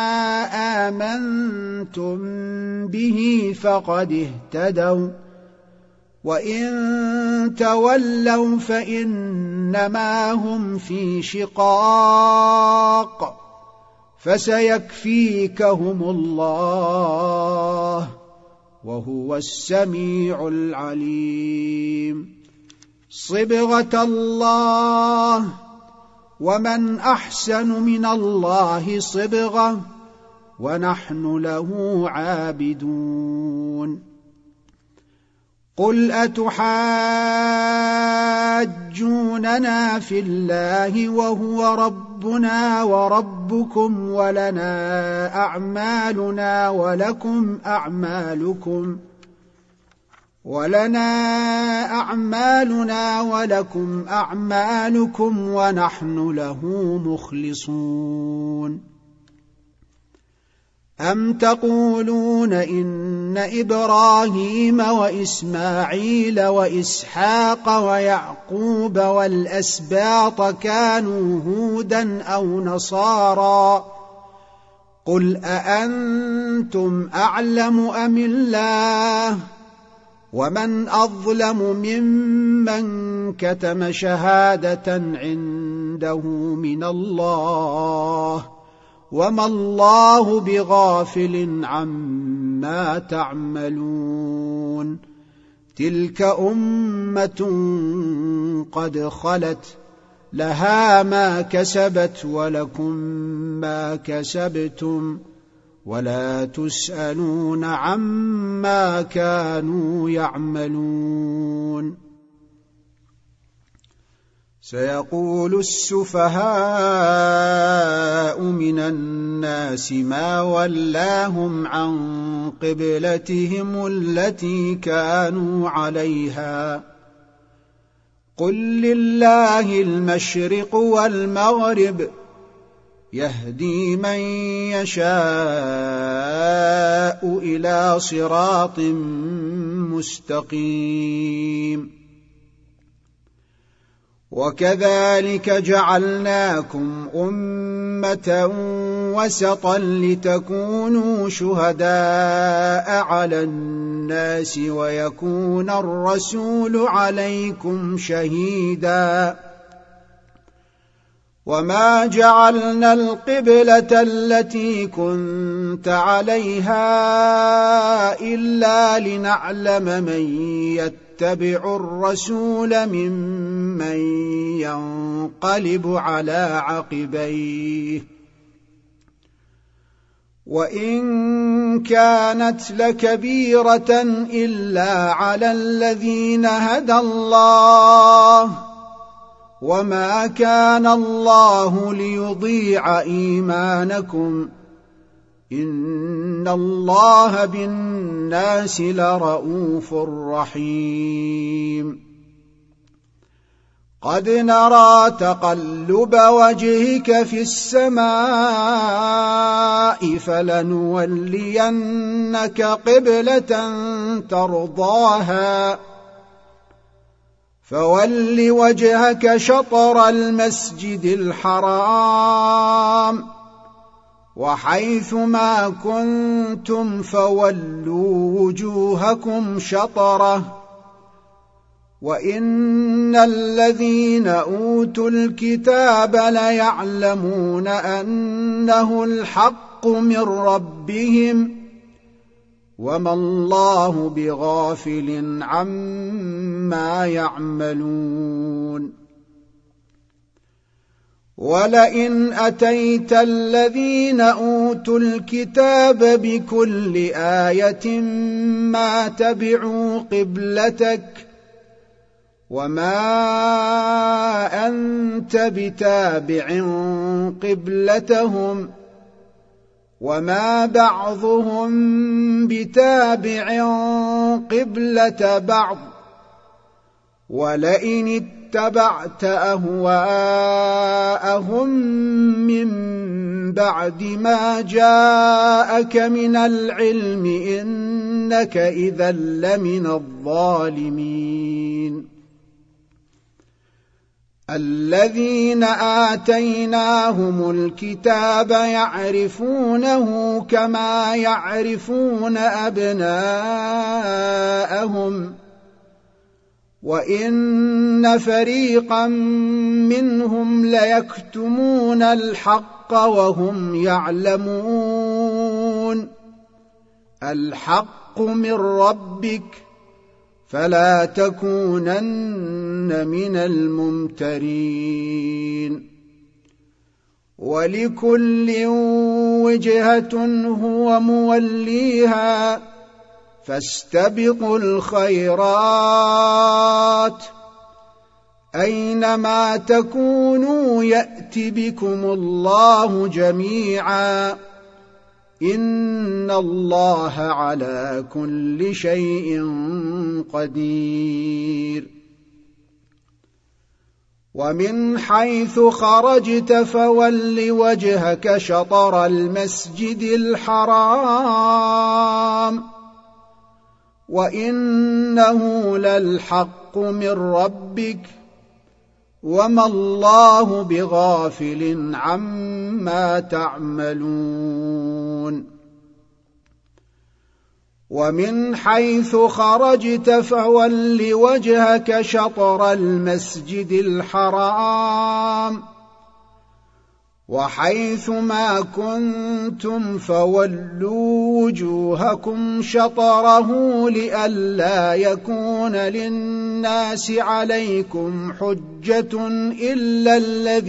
آمنتم به فقد اهتدوا وإن تولوا فإنما هم في شقاق فسيكفيكهم الله وهو السميع العليم. صبغة الله ومن أحسن من الله صبغة ونحن له عابدون. قل أتحاجوننا في الله وهو ربنا وربكم ولنا أعمالنا ولكم أعمالكم ونحن له مخلصون. أم تقولون إن إبراهيم وإسماعيل وإسحاق ويعقوب والأسباط كانوا هودا أو نصارى قل أأنتم أعلم أم الله ومن أظلم ممن كتم شهادة عنده من الله وما الله بغافل عما تعملون. تلك أمة قد خلت لها ما كسبت ولكم ما كسبتم ولا تسألون عما كانوا يعملون. سيقول السفهاء من الناس ما ولاهم عن قبلتهم التي كانوا عليها قل لله المشرق والمغرب يهدي من يشاء إلى صراط مستقيم. وكذلك جعلناكم أمة وسطا لتكونوا شهداء على الناس ويكون الرسول عليكم شهيدا وما جعلنا القبلة التي كنت عليها إلا لنعلم من يتبع الرسول ممن ينقلب على عقبيه وإن كانت لكبيرة إلا على الذين هدى الله وما كان الله ليضيع إيمانكم إن الله بالناس لرءوف رحيم قد نرى تقلب وجهك في السماء فلنولينك قبلة ترضاها فول وجهك شطر المسجد الحرام وحيث ما كنتم فولوا وجوهكم شطره وإن الذين أوتوا الكتاب ليعلمون أنه الحق من ربهم وما الله بغافل عما يعملون ولئن أتيت الذين أوتوا الكتاب بكل آية ما تبعوا قبلتك وما أنت بتابع قبلتهم وما بعضهم بتابع قبلة بعض ولئن اتبعت أهواءهم من بعد ما جاءك من العلم إنك إذا لمن الظالمين الذين آتيناهم الكتاب يعرفونه كما يعرفون أبناءهم وإن فريقا منهم ليكتمون الحق وهم يعلمون الحق من ربك فلا تكونن من الممترين ولكل وجهة هو موليها فاستبقوا الخيرات أينما تكونوا يأت بكم الله جميعا إن الله على كل شيء قدير ومن حيث خرجت فول وجهك شطر المسجد الحرام وإنه للحق من ربك وما الله بغافل عما تعملون ومن حيث خرجت فول وجهك شطر المسجد الحرام وحيث ما كنتم فولوا وجوهكم شطره لئلا يكون للناس عليكم حجة إلا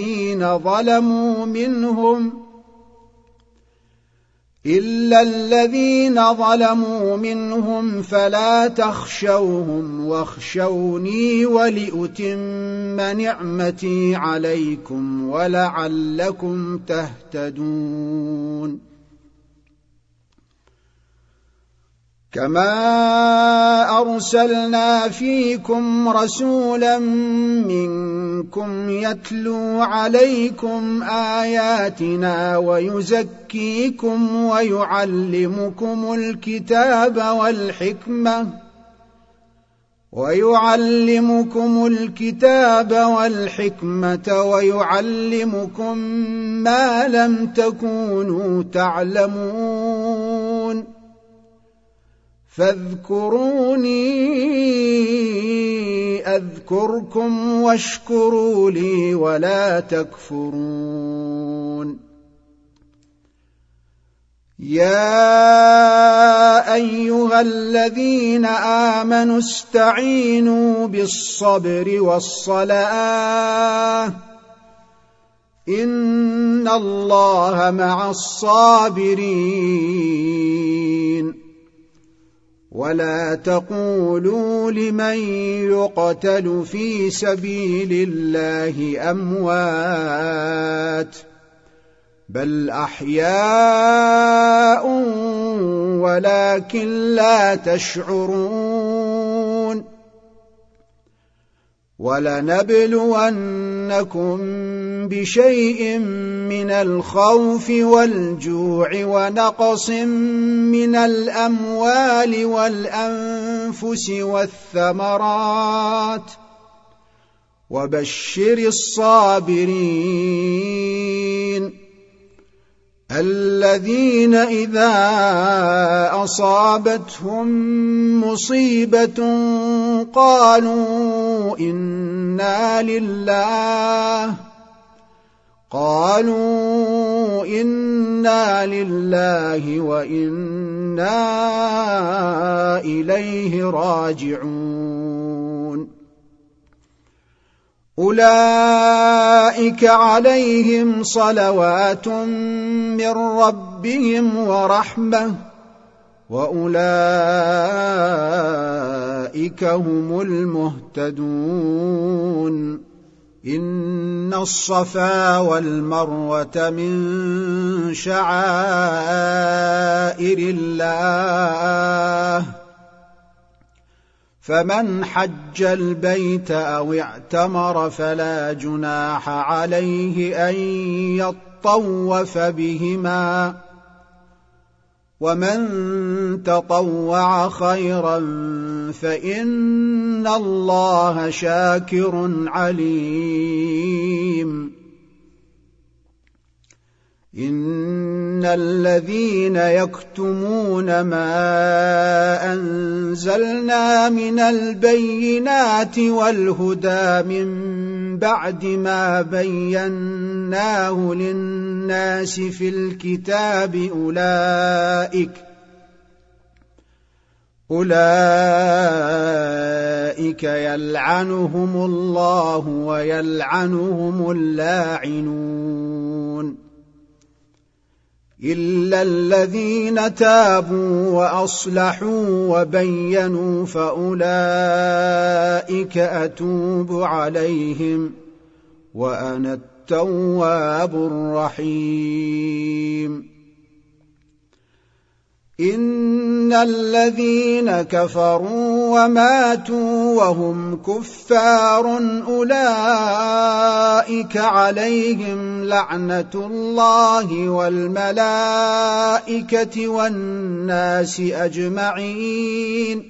الذين ظلموا منهم فلا تخشوهم واخشوني ولأتم نعمتي عليكم ولعلكم تهتدون كما أرسلنا فيكم رسولا منكم يتلو عليكم آياتنا ويزكيكم ويعلمكم الكتاب والحكمة ويعلمكم ما لم تكونوا تعلمون فاذكروني أذكركم واشكروا لي ولا تكفرون. يا أيها الذين آمنوا استعينوا بالصبر والصلاة إن الله مع الصابرين. ولا تقولوا لمن يقتل في سبيل الله أموات بل أحياء ولكن لا تشعرون. ولنبلونكم بشيء من الخوف والجوع ونقص من الأموال والأنفس والثمرات وبشر الصابرين الذين إذا أصابتهم مصيبة قالوا إنا لله وإنا إليه راجعون. أولئك عليهم صلوات من ربهم ورحمة وأولئك هم المهتدون. إن الصفا والمروة من شعائر الله فمن حج البيت أو اعتمر فلا جناح عليه أن يطوف بهما ومن تطوع خيرا فإن الله شاكر عليم. إن الذين يكتمون ما أنزلنا من البينات والهدى من بعد ما بيناه للناس في الكتاب أولئك يلعنهم الله ويلعنهم اللاعنون إلا الذين تابوا وأصلحوا وبينوا فأولئك أتوب عليهم وأنا التواب الرحيم. إن الذين كفروا وماتوا وهم كفار أولئك عليهم لعنة الله والملائكة والناس أجمعين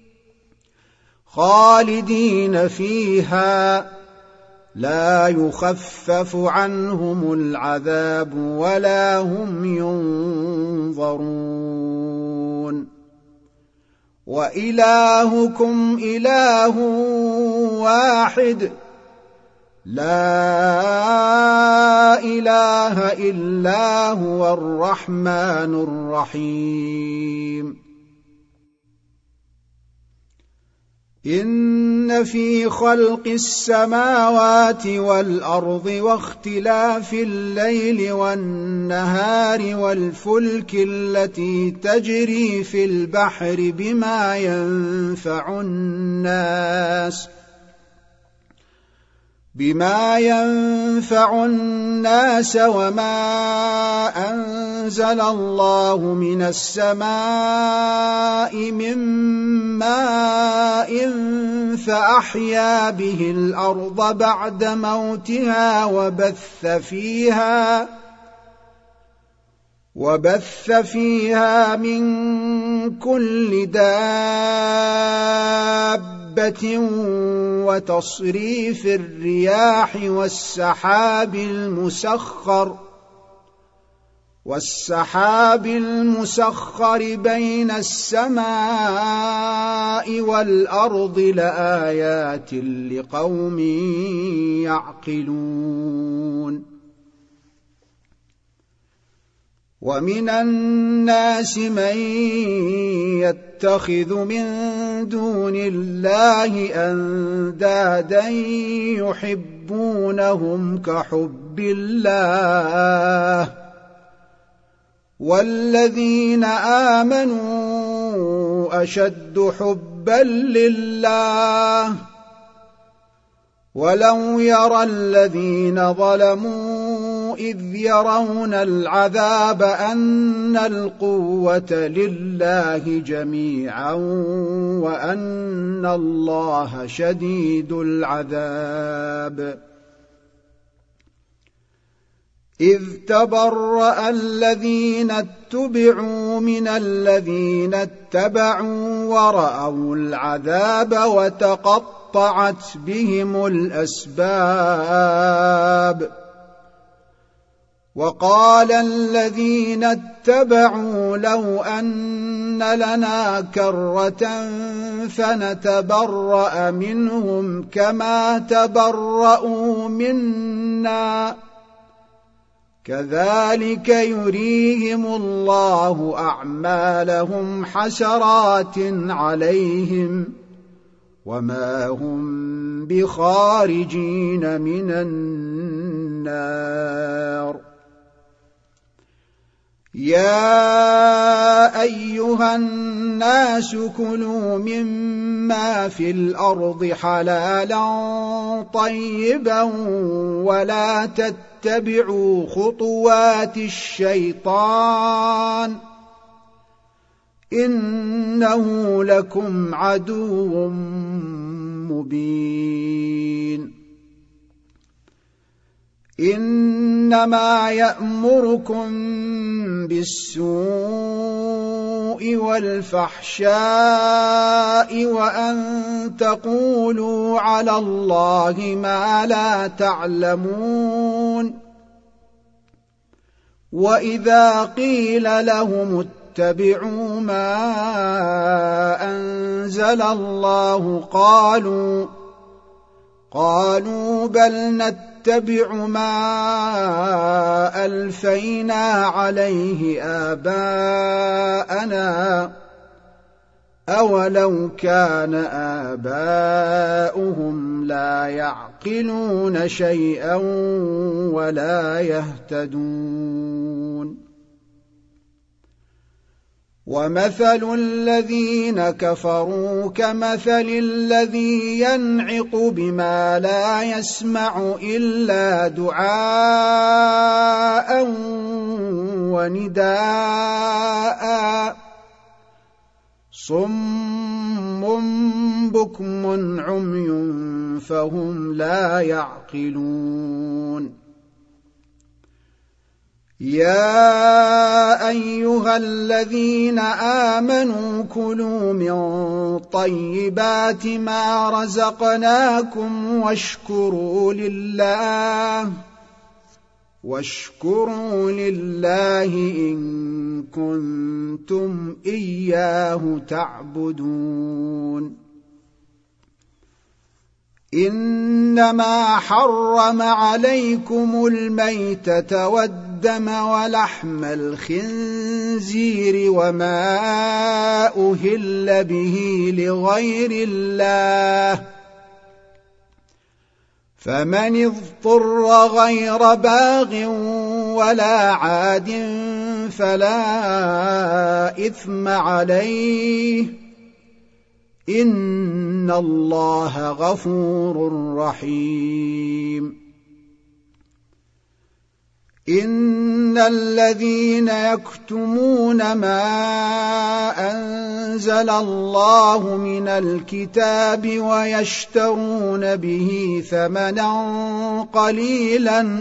خالدين فيها لا يخفف عنهم العذاب ولا هم ينظرون. وإلهكم إله واحد لا إله إلا هو الرحمن الرحيم. إن في خلق السماوات والأرض واختلاف الليل والنهار والفلك التي تجري في البحر بما ينفع الناس وما أنزل الله من السماء من ماء فأحيا به الأرض بعد موتها وبث فيها من كل دابة وتصريف الرياح والسحاب المسخر والسحاب المسخر بين السماء والأرض لآيات لقوم يعقلون ومن الناس من يتخذ من دون الله أندادا يحبونهم كحب الله والذين آمنوا أشد حبا لله ولو يرى الذين ظلموا إذ يرون العذاب أن القوة لله جميعا وأن الله شديد العذاب إذ تبرأ الذين اتبعوا من الذين اتبعوا ورأوا العذاب وتقطعت بهم الأسباب وقال الذين اتبعوا لو أن لنا كرة فنتبرأ منهم كما تبرأوا منا كذلك يريهم الله أعمالهم حسرات عليهم وما هم بخارجين من النار يا أيها الناس كلوا مما في الأرض حلالا طيبا ولا تتبعوا خطوات الشيطان إنه لكم عدو مبين إنما يأمركم بالسوء والفحشاء وأن تقولوا على الله ما لا تعلمون وإذا قيل لهم اتبعوا ما أنزل الله قالوا بل نتبع ما ألفينا عليه آباءنا أولو كان آباؤهم لا يعقلون شيئا ولا يهتدون ومثل الذين كفروا كمثل الذي ينعق بما لا يسمع إلا دعاء ونداء صم بكم عمي فهم لا يعقلون يا أيها الذين آمنوا كلوا من طيبات ما رزقناكم واشكروا لله إن كنتم إياه تعبدون إنما حرم عليكم الميتة والدم ولحم الخنزير وما أهل به لغير الله فمن اضطر غير باغ ولا عاد فلا إثم عليه إن الله غفور رحيم إن الذين يكتمون ما أنزل الله من الكتاب ويشترون به ثمنا قليلا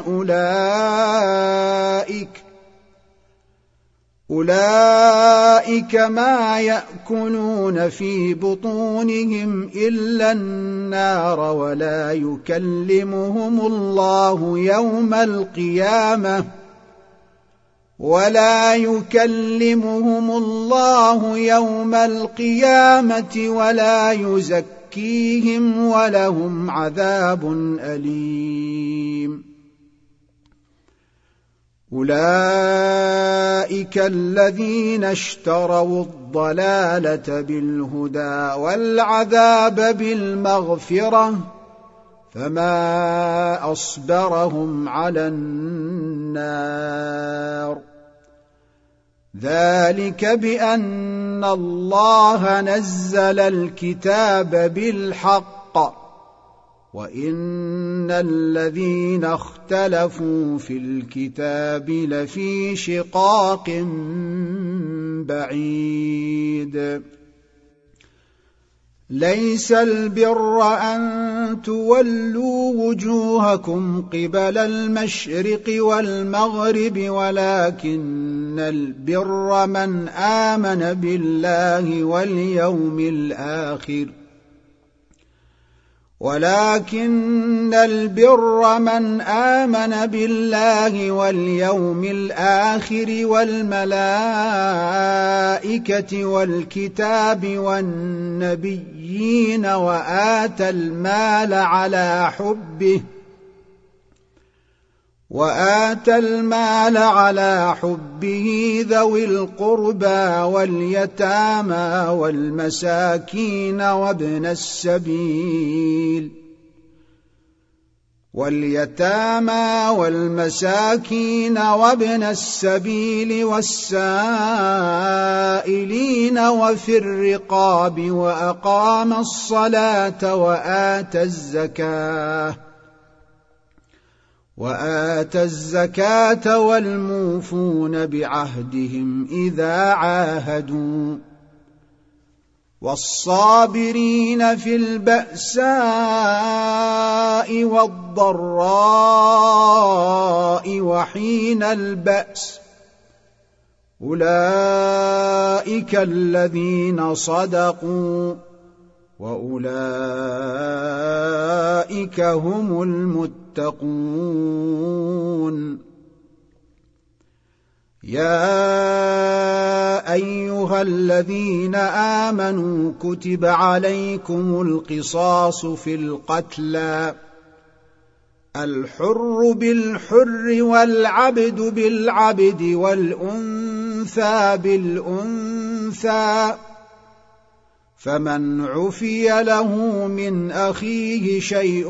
أولئك ما يأكلون في بطونهم إلا النار ولا يكلمهم الله يوم القيامة ولا يكلمهم الله يوم القيامة ولا يزكيهم ولهم عذاب أليم. أولئك الذين اشتروا الضلالة بالهدى والعذاب بالمغفرة فما أصبرهم على النار. ذلك بأن الله نزل الكتاب بالحق وإن الذين اختلفوا في الكتاب لفي شقاق بعيد. ليس البر أن تولوا وجوهكم قبل المشرق والمغرب ولكن البر من آمن بالله واليوم الآخر والملائكة والكتاب والنبيين وآتى المال على حبه ذوي القربى واليتامى والمساكين وابن السبيل والسائلين وفي الرقاب وأقام الصلاة وآتى الزكاة والموفون بعهدهم إذا عاهدوا والصابرين في البأساء والضراء وحين البأس أولئك الذين صدقوا وأولئك هم المتقون. يا أيها الذين آمنوا كتب عليكم القصاص في القتلى الحر بالحر والعبد بالعبد والأنثى بالأنثى فمن عفي له من أخيه شيء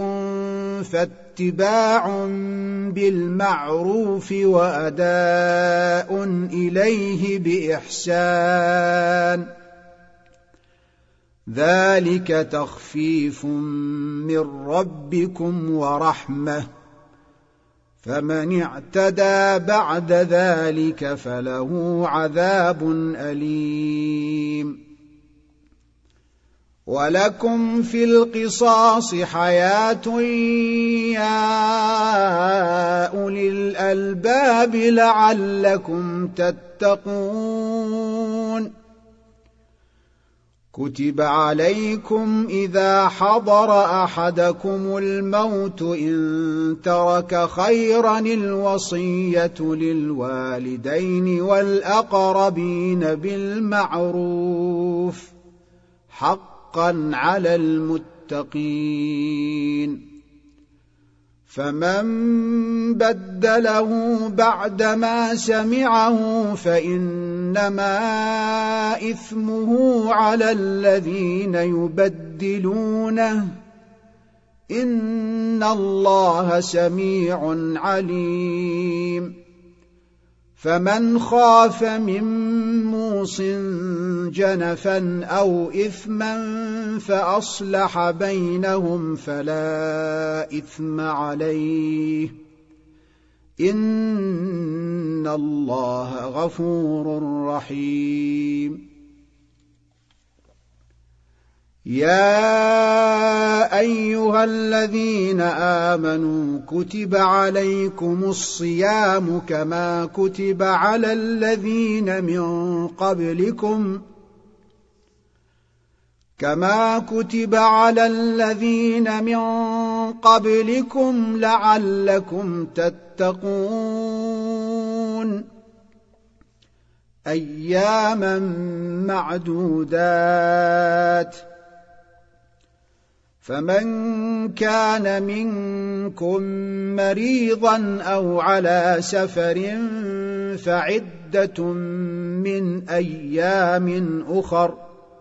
فاتباع بالمعروف وأداء إليه بإحسان ذلك تخفيف من ربكم ورحمة فمن اعتدى بعد ذلك فله عذاب أليم. ولكم في القصاص حياة يا أولي الألباب لعلكم تتقون. كتب عليكم إذا حضر أحدكم الموت إن ترك خيرا الوصية للوالدين والأقربين بالمعروف حقا على المتقين. فمن بدله بعدما سمعه فإنما إثمه على الذين يبدلونه إن الله سميع عليم. فمن خاف من موص جنفا أو إثما فأصلح بينهم فلا إثم عليه إن الله غفور رحيم. يا أيها الذين آمنوا كتب عليكم الصيام كما كتب على الذين من قبلكم لعلكم تتقون. أياما معدودات. فمن كان منكم مريضا أو على سفر فعدة من أيام أخر.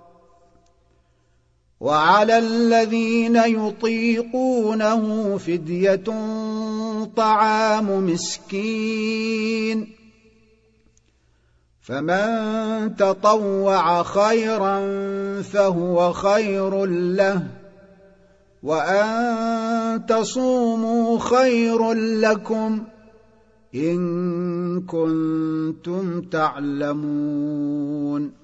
وعلى الذين يطيقونه فدية طعام مسكين، فمن تطوع خيرا فهو خير له، وأن تصوموا خير لكم إن كنتم تعلمون.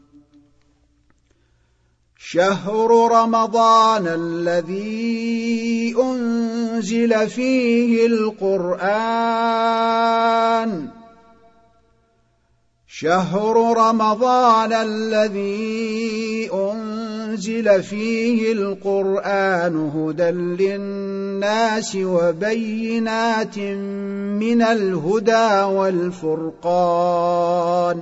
شهر رمضان الذي أنزل فيه القرآن هدى للناس وبينات من الهدى والفرقان.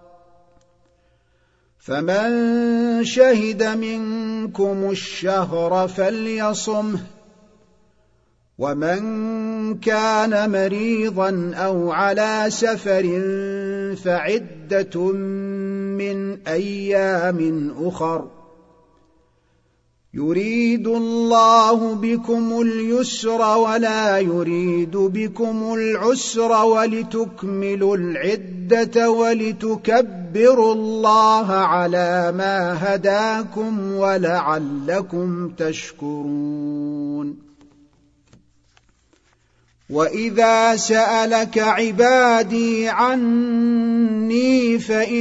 فمن شهد منكم الشهر فليصمه، ومن كان مريضا أو على سفر فعدة من أيام أخر. يريد الله بكم اليسر ولا يريد بكم العسر، ولتكملوا العدة ولتكبروا الله على ما هداكم ولعلكم تشكرون. وإذا سألك عبادي عني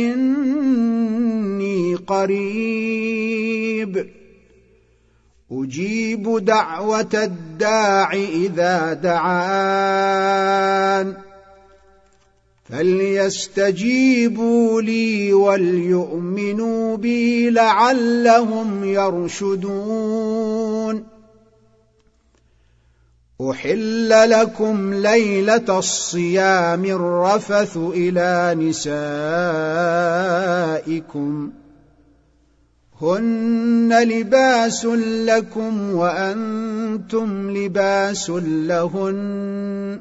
فإني قريب أجيب دعوة الداع إذا دعان، فليستجيبوا لي وليؤمنوا بي لعلهم يرشدون. أحل لكم ليلة الصيام الرفث إلى نسائكم هن لباس لكم وأنتم لباس لهن.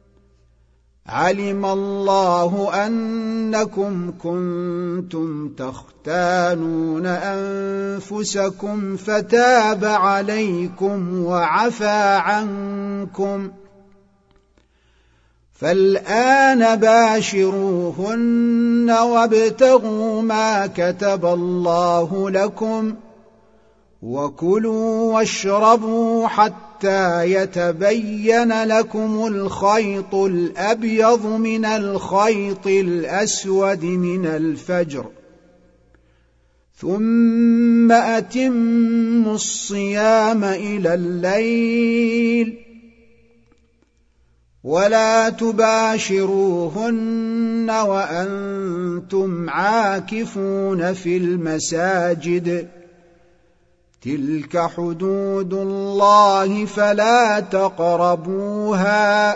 علم الله أنكم كنتم تختانون أنفسكم فتاب عليكم وعفى عنكم، فالآن باشروهن وابتغوا ما كتب الله لكم، وكلوا واشربوا حتى يتبين لكم الخيط الأبيض من الخيط الأسود من الفجر، ثم أتموا الصيام إلى الليل. ولا تباشروهن وأنتم عاكفون في المساجد، تلك حدود الله فلا تقربوها،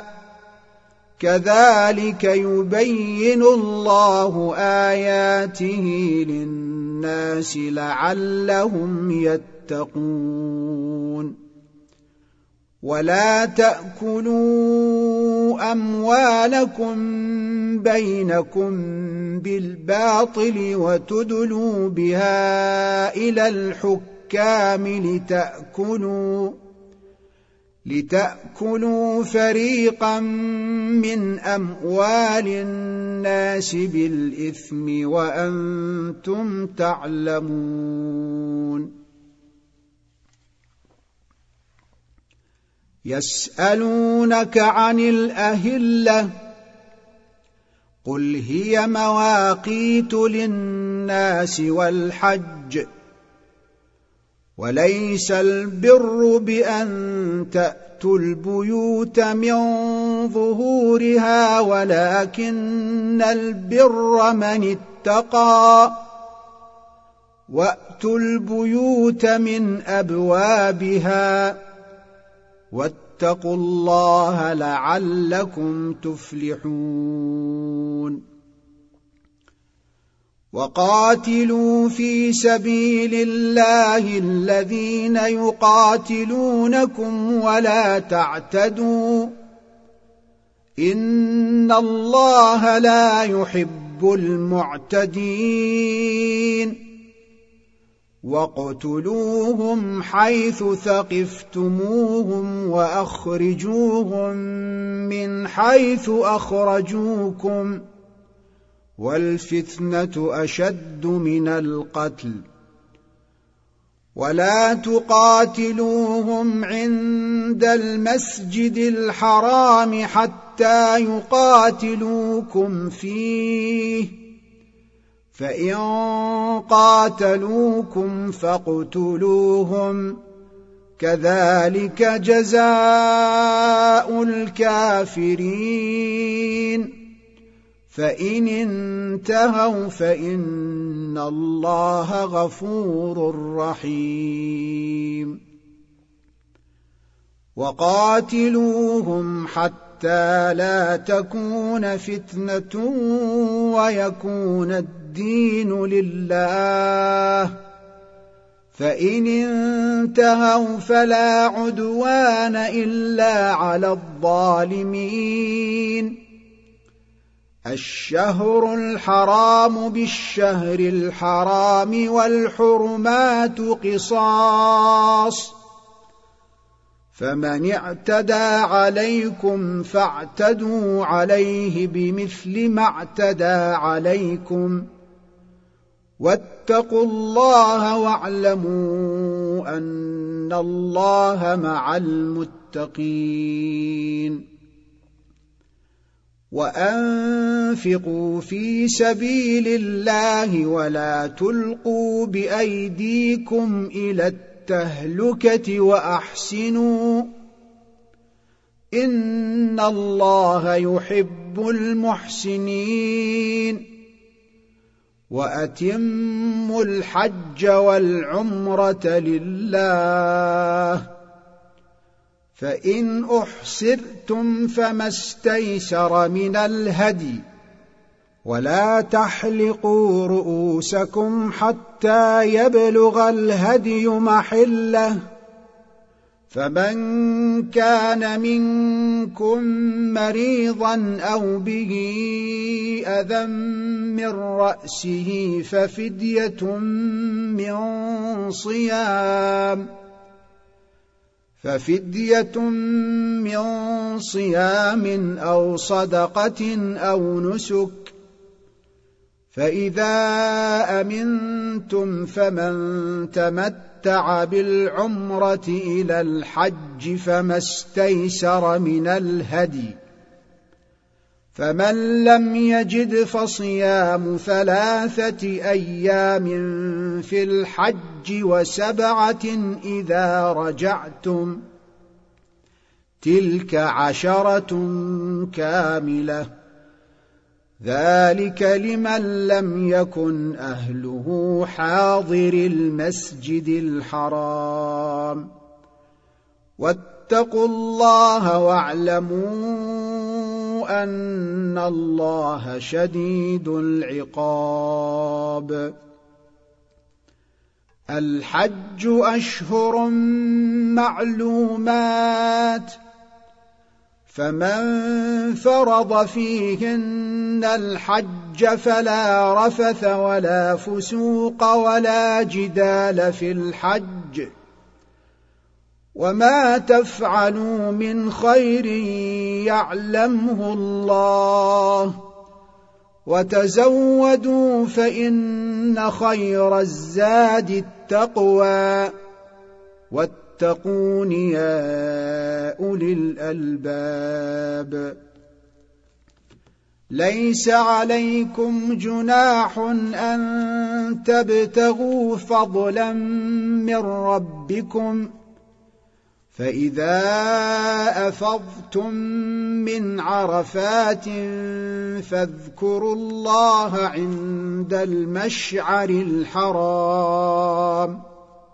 كذلك يبين الله آياته للناس لعلهم يتقون. ولا تأكلوا أموالكم بينكم بالباطل وتدلوا بها إلى الحكام لتأكلوا فريقا من أموال الناس بالإثم وأنتم تعلمون. يسألونك عن الأهلة قل هي مواقيت للناس والحج، وليس البر بأن تأتوا البيوت من ظهورها، ولكن البر من اتقى، وأتوا البيوت من أبوابها، واتقوا الله لعلكم تفلحون. وقاتلوا في سبيل الله الذين يقاتلونكم ولا تعتدوا إن الله لا يحب المعتدين واقتلوهم حيث ثقفتموهم وأخرجوهم من حيث أخرجوكم والفتنة أشد من القتل ولا تقاتلوهم عند المسجد الحرام حتى يقاتلوكم فيه فإن قاتلوكم فاقتلوهم كذلك جزاء الكافرين فإن انتهوا فإن الله غفور رحيم وقاتلوهم حتى لا تكون فتنة ويكون الدين لله فإن انتهوا فلا عدوان إلا على الظالمين الشهر الحرام بالشهر الحرام والحرمات قصاص فمن اعتدى عليكم فاعتدوا عليه بمثل ما اعتدى عليكم واتقوا الله واعلموا أن الله مع المتقين وأنفقوا في سبيل الله ولا تلقوا بأيديكم إلى التهلكة وأحسنوا إن الله يحب المحسنين وأتموا الحج والعمرة لله فإن أحصرتم فما استيسر من الهدي ولا تحلقوا رؤوسكم حتى يبلغ الهدي محله فمن كان منكم مريضا أو به أذى من رأسه ففدية من صيام أو صدقة أو نسك فإذا أمنتم فمن تمتع بالعمرة إلى الحج فما استيسر من الهدي فمن لم يجد فصيام 3 أيام في الحج و7 إذا رجعتم تلك 10 كاملة ذلك لمن لم يكن أهله حاضر المسجد الحرام واتقوا الله واعلموا أن الله شديد العقاب الحج أشهر معلومات فمن فرض فيهن الحج فلا رفث ولا فسوق ولا جدال في الحج وما تفعلوا من خير يعلمه الله وتزودوا فإن خير الزاد التقوى واتقون يا أولي الألباب ليس عليكم جناح أن تبتغوا فضلا من ربكم فإذا أفضتم من عرفات فاذكروا الله عند المشعر الحرام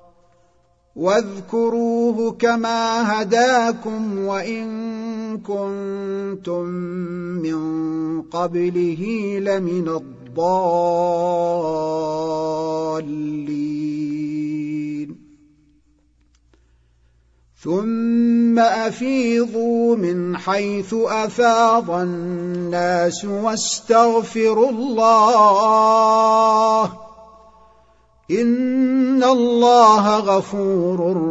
واذكروه كما هداكم وإن كنتم من قبله لمن الضالين ثم أفيضوا من حيث أفاض الناس واستغفروا الله إن الله غفور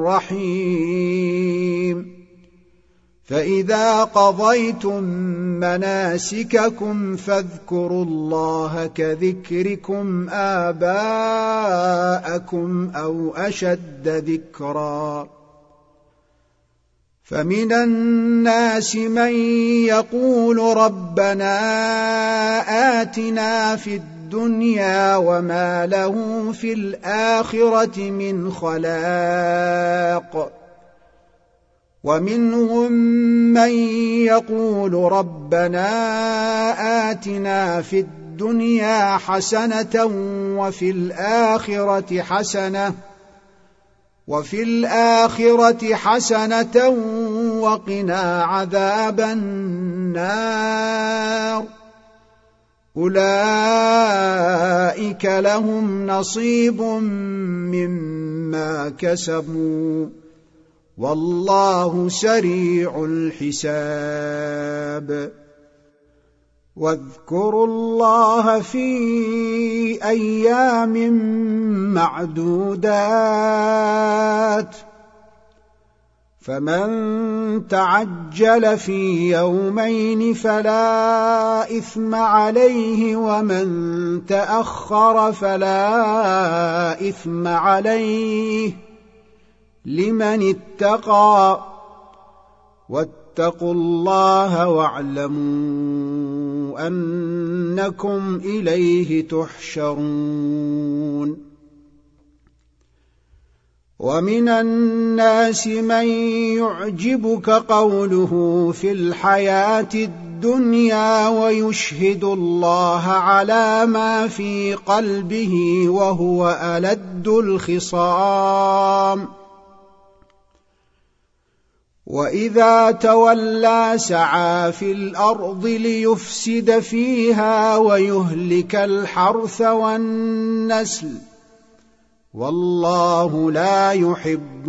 رحيم فإذا قضيتم مناسككم فاذكروا الله كذكركم آباءكم أو أشد ذكرا فمن الناس من يقول ربنا آتنا في الدنيا وما له في الآخرة من خلاق ومنهم من يقول ربنا آتنا في الدنيا حسنة وفي الآخرة حسنة وقنا عذاب النار أولئك لهم نصيب مما كسبوا والله سريع الحساب واذكروا الله في أيام معدودات فمن تعجل في يومين فلا إثم عليه ومن تأخر فلا إثم عليه لمن اتقى واتقوا الله واعلموا أنكم إليه تحشرون ومن الناس من يعجبك قوله في الحياة الدنيا ويشهد الله على ما في قلبه وهو ألد الخصام وإذا تولى سعى في الأرض ليفسد فيها ويهلك الحرث والنسل والله لا يحب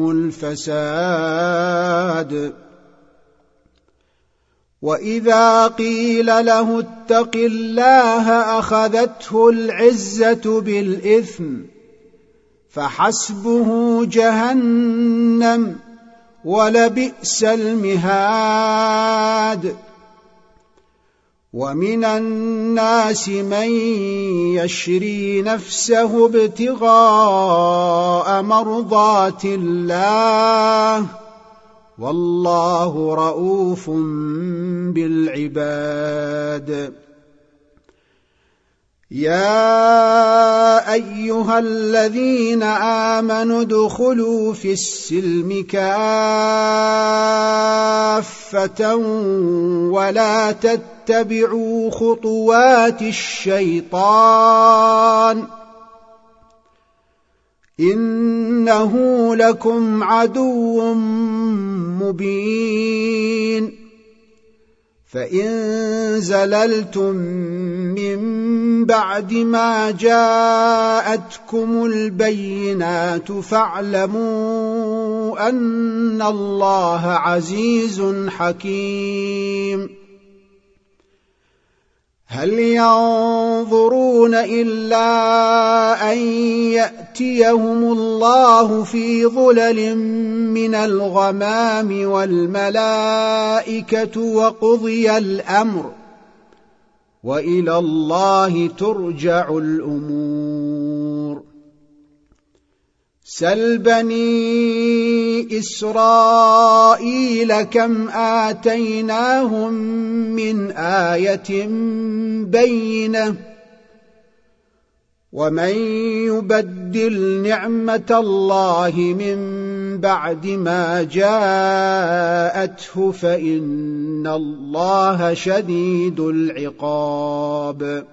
الفساد وإذا قيل له اتق الله أخذته العزة بالإثم فحسبه جهنم ولبئس المهاد ومن الناس من يشري نفسه ابتغاء مرضات الله والله رؤوف بالعباد يا أيها الذين آمنوا ادخلوا في السلم كافة ولا تتبعوا خطوات الشيطان إنه لكم عدو مبين فإن زللتم من بعد ما جاءتكم البينات فاعلموا أن الله عزيز حكيم هل ينظرون إلا أن يأتيهم الله في ظلل من الغمام والملائكة وقضي الأمر وإلى الله ترجع الأمور سل بني إسرائيل كم آتيناهم من آية بينة ومن يبدل نعمة الله من بعد ما جاءته فإن الله شديد العقاب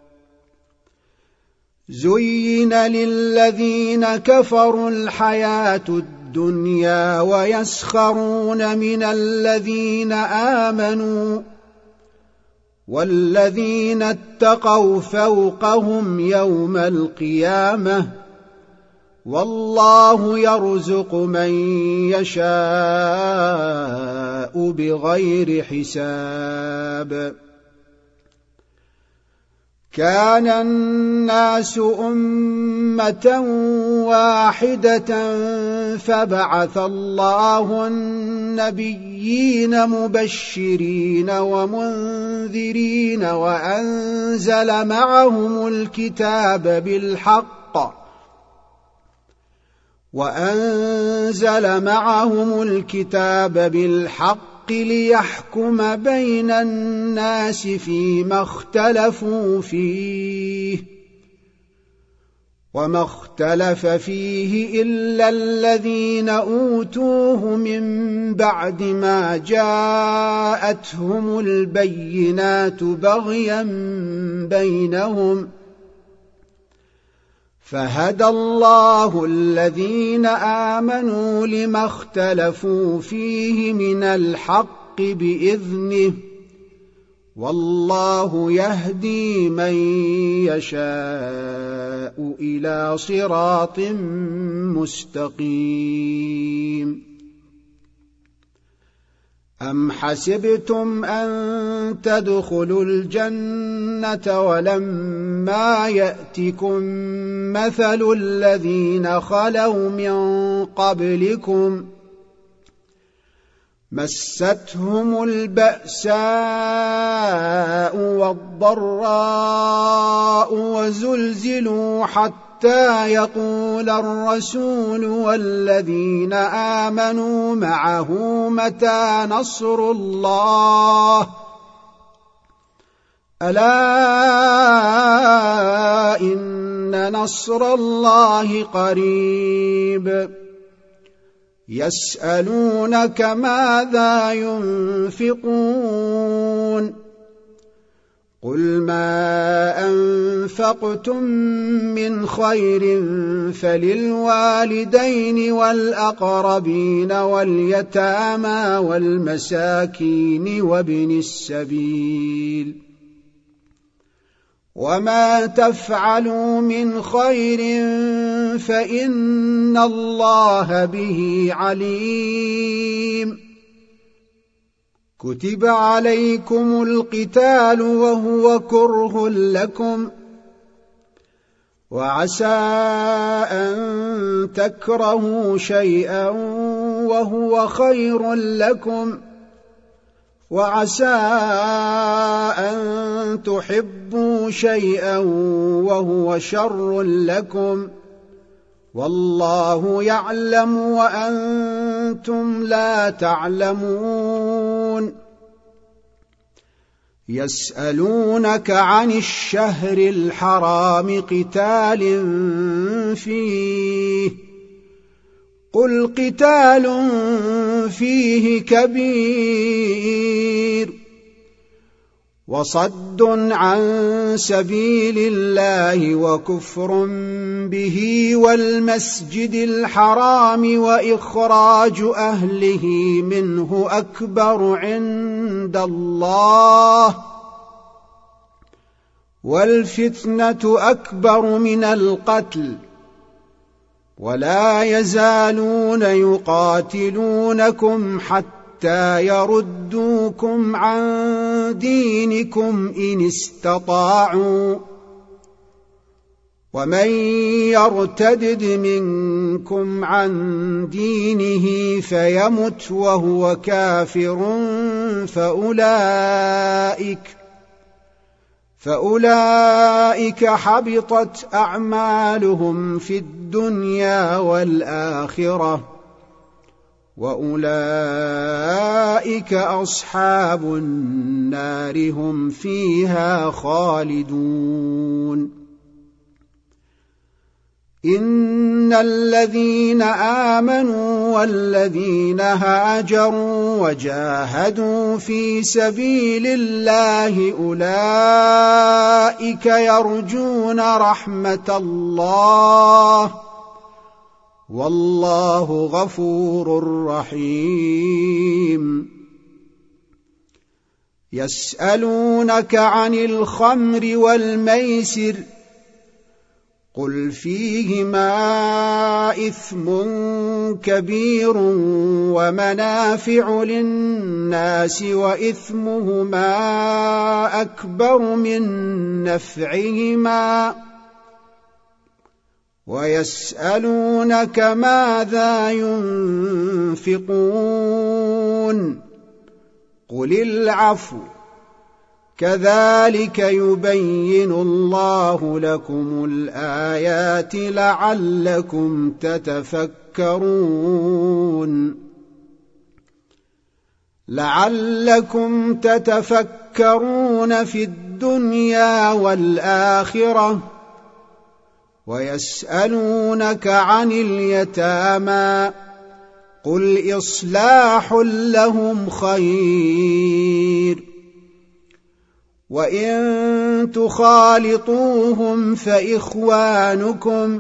زين للذين كفروا الحياة الدنيا ويسخرون من الذين آمنوا والذين اتقوا فوقهم يوم القيامة والله يرزق من يشاء بغير حساب. كان الناس أمة واحدة فبعث الله النبيين مبشرين ومنذرين وأنزل معهم الكتاب بالحق ليحكم بين الناس فيما اختلفوا فيه وما اختلف فيه إلا الذين أوتوه من بعد ما جاءتهم البينات بغيا بينهم فهدى الله الذين آمنوا لما اختلفوا فيه من الحق بإذنه والله يهدي من يشاء إلى صراط مستقيم. أم حسبتم أن تدخلوا الجنة ولما يأتكم مثل الذين خلوا من قبلكم مستهم البأساء والضراء وزلزلوا حتى يقول الرسول والذين آمنوا معه متى نصر الله ألا إن نصر الله قريب. يسألونك ماذا ينفقون قل ما أنفقتم من خير فللوالدين والأقربين واليتامى والمساكين وابن السبيل وما تفعلوا من خير فإن الله به عليم. كتب عليكم القتال وهو كره لكم وعسى أن تكرهوا شيئا وهو خير لكم وعسى أن تحبوا شيئا وهو شر لكم والله يعلم وأنتم لا تعلمون. يسألونك عن الشهر الحرام قتال فيه قل قتال فيه كبير وصد عن سبيل الله وكفر به والمسجد الحرام وإخراج أهله منه أكبر عند الله والفتنة أكبر من القتل ولا يزالون يقاتلونكم حتى يردوكم عن دينكم إن استطاعوا ومن يرتدد منكم عن دينه فيمت وهو كافر فأولئك حبطت أعمالهم في الدنيا والآخرة وأولئك أصحاب النار هم فيها خالدون. إن الذين آمنوا والذين هاجروا وجاهدوا في سبيل الله أولئك يرجون رحمة الله والله غفور رحيم. يسألونك عن الخمر والميسر قل فيهما إثم كبير ومنافع للناس وإثمهما أكبر من نفعهما ويسألونك ماذا ينفقون قل العفو كذلك يبين الله لكم الآيات لعلكم تتفكرون في الدنيا والآخرة ويسألونك عن اليتامى قل إصلاح لهم خير وإن تخالطوهم فإخوانكم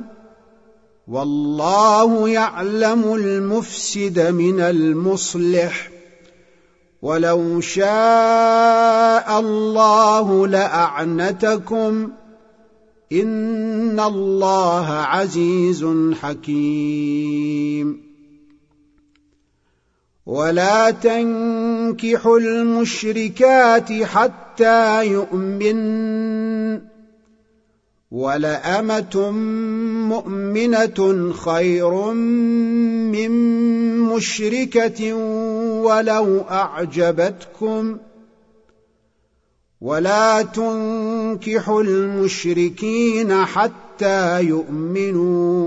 والله يعلم المفسد من المصلح ولو شاء الله لأعنتكم إن الله عزيز حكيم ولا تنكحوا المشركات حتى يؤمن ولأمة مؤمنة خير من مشركة ولو أعجبتكم ولا تنكحوا المشركين حتى يؤمنوا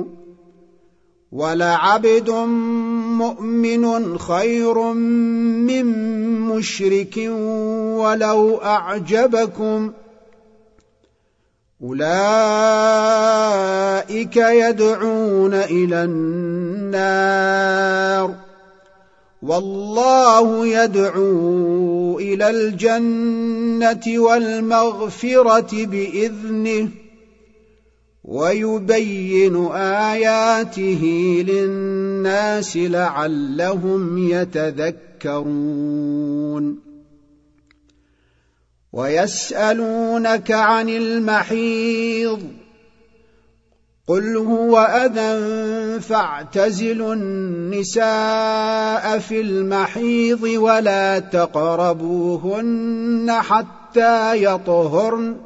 ولعبد مؤمن خير من مشرك ولو أعجبكم أولئك يدعون إلى النار والله يدعو إلى الجنة والمغفرة بإذنه ويبين آياته للناس لعلهم يتذكرون ويسألونك عن المحيض قل هو أذى فاعتزلوا النساء في المحيض ولا تقربوهن حتى يطهرن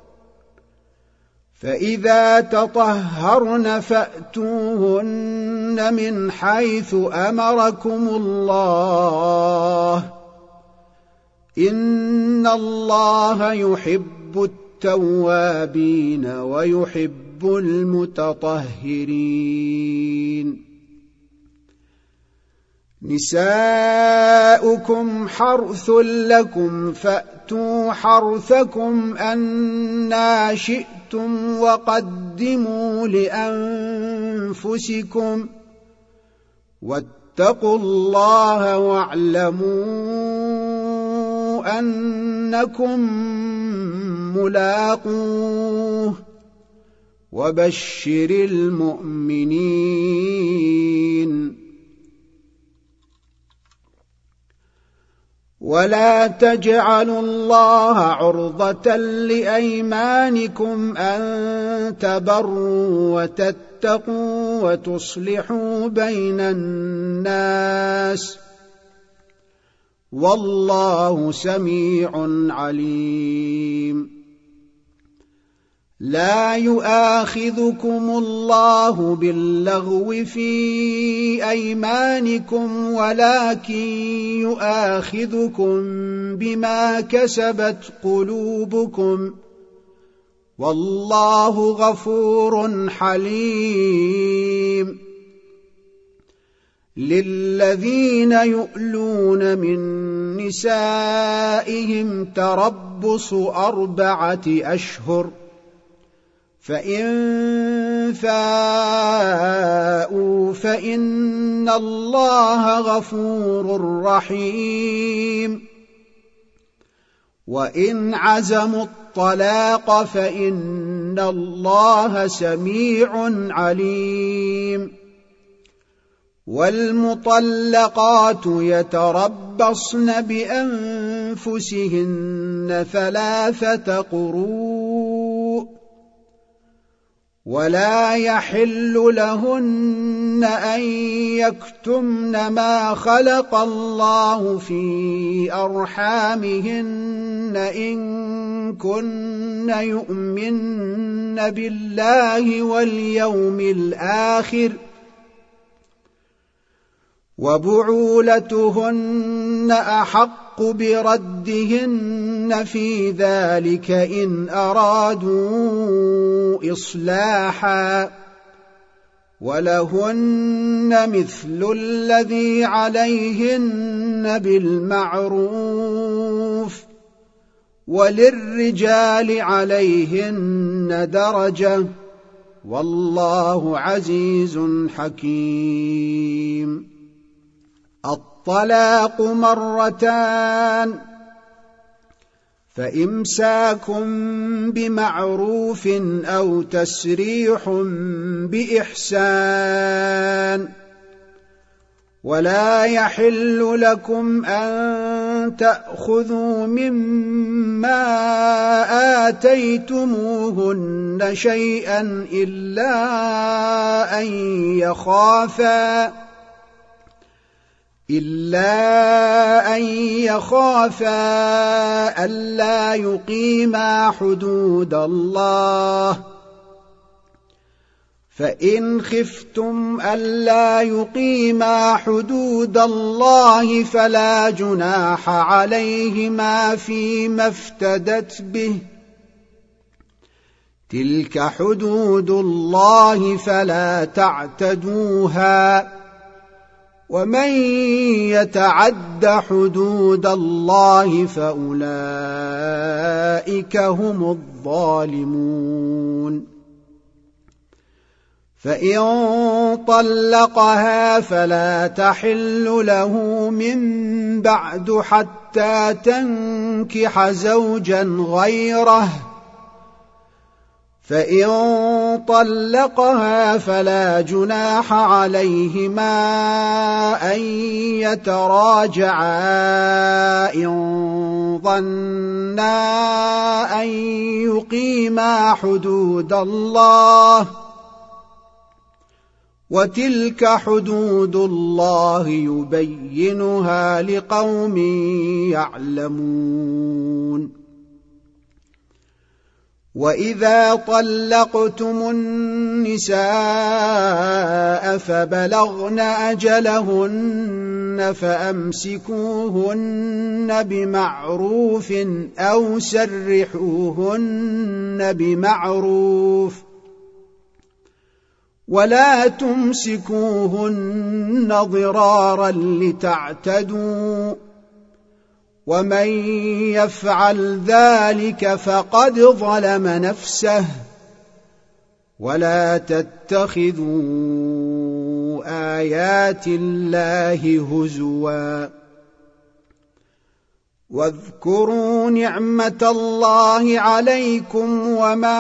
فإذا تطهرن فأتوهن من حيث أمركم الله إن الله يحب التوابين ويحب المتطهرين نساؤكم حرث لكم فأتوا حرثكم أنى شئتم وقدموا لأنفسكم واتقوا الله واعلموا أنكم ملاقوه وبشر المؤمنين ولا تجعلوا الله عرضة لأيمانكم أن تبروا وتتقوا وتصلحوا بين الناس والله سميع عليم لا يؤاخذكم الله باللغو في أيمانكم ولكن يؤاخذكم بما كسبت قلوبكم والله غفور حليم للذين يؤلون من نسائهم تربص 4 أشهر فإن فاءوا فإن الله غفور رحيم وإن عزموا الطلاق فإن الله سميع عليم والمطلقات يتربصن بأنفسهن أنفسهن 3 قروء ولا يحل لهن أن يكتمن ما خلق الله في أرحامهن إن كن يؤمن بالله واليوم الآخر وبعولتهن أحق بردهن في ذلك إن أرادوا إصلاحا ولهن مثل الذي عليهن بالمعروف وللرجال عليهن درجة والله عزيز حكيم. الطلاق 2 فإمساك بمعروف أو تسريح بإحسان ولا يحل لكم أن تأخذوا مما آتيتموهن شيئا إلا أن يخافا ألا يقيما حدود الله فإن خفتم ألا يقيما حدود الله فلا جناح عليهما فيما افتدت به تلك حدود الله فلا تعتدوها ومن يتعد حدود الله فأولئك هم الظالمون. فإن طلقها فلا تحل له من بعد حتى تنكح زوجا غيره فإن طلقها فلا جناح عليهما أن يتراجعا إن ظنا أن يقيما حدود الله وتلك حدود الله يبينها لقوم يعلمون. وإذا طلقتم النساء فبلغن أجلهن فأمسكوهن بمعروف أو سرحوهن بمعروف ولا تمسكوهن ضرارا لتعتدوا ومن يفعل ذلك فقد ظلم نفسه ولا تتخذوا آيات الله هزوا واذكروا نعمة الله عليكم وما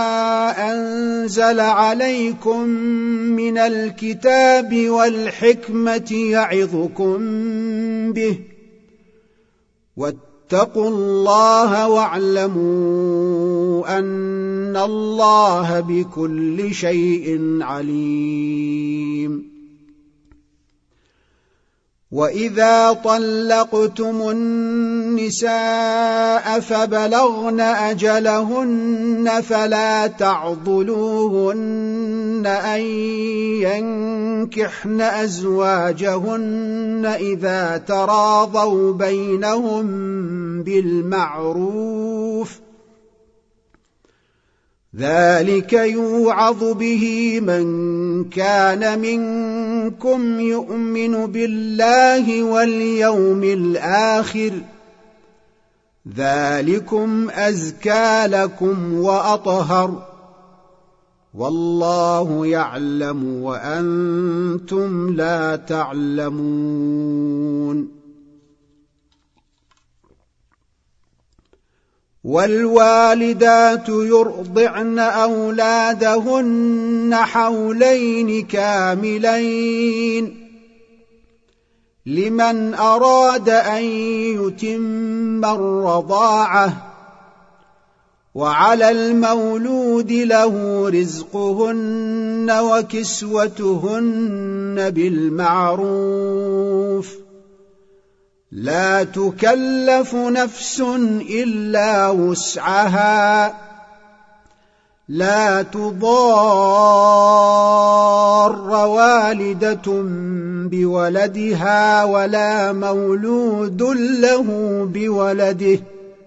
أنزل عليكم من الكتاب والحكمة يعظكم به واتقوا الله واعلموا أن الله بكل شيء عليم. وإذا طلقتم النساء فبلغن أجلهن فلا تعضلوهن أن ينكحن أزواجهن إذا تراضوا بينهم بالمعروف ذلك يوعظ به من كان منكم يؤمن بالله واليوم الآخر ذلكم أزكى لكم وأطهر والله يعلم وأنتم لا تعلمون. والوالدات يرضعن أولادهن حولين كاملين لمن أراد أن يتم الرضاعة وعلى المولود له رزقهن وكسوتهن بالمعروف لا تكلف نفس إلا وسعها لا تضار والدة بولدها ولا مولود له بولده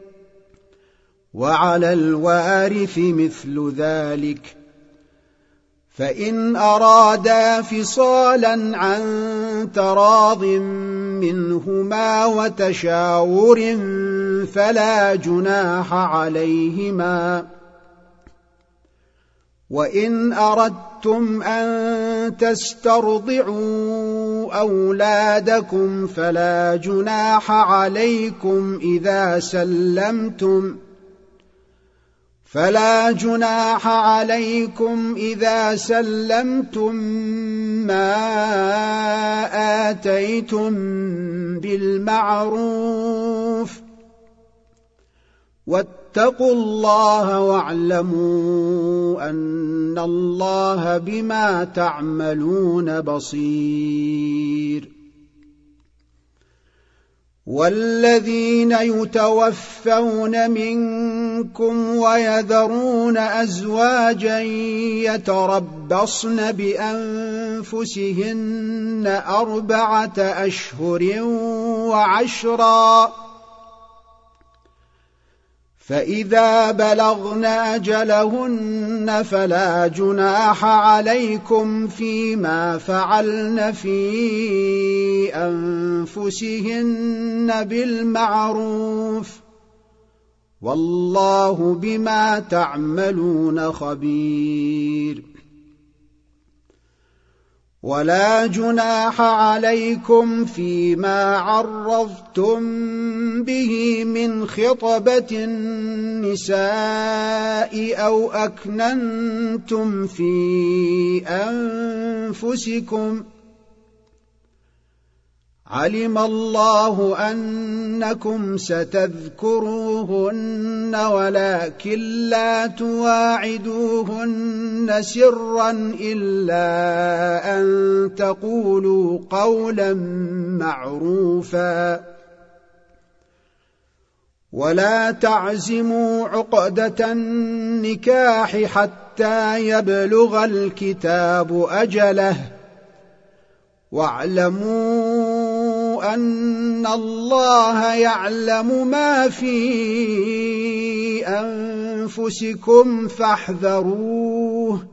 وعلى الوارث مثل ذلك فإن أرادا فصالا عن تراض منهما وتشاور فلا جناح عليهما وإن أردتم أن تسترضعوا أولادكم فلا جناح عليكم إذا سلمتم ما آتيتم بالمعروف واتقوا الله واعلموا أن الله بما تعملون بصير والذين يتوفون منكم ويذرون أزواجا يتربصن بأنفسهن 4 أشهر وعشرا فإذا بلغن أجلهن فلا جناح عليكم فيما فعلن في أنفسهن بالمعروف والله بما تعملون خبير ولا جناح عليكم فيما عرضتم به من خطبة النساء أو أكننتم في أنفسكم علم الله أنكم ستذكروهن ولكن لا تواعدوهن سرا إلا أن تقولوا قولا معروفا ولا تعزموا عقدة النكاح حتى يبلغ الكتاب أجله واعلموا أن الله يعلم ما في أنفسكم فاحذروه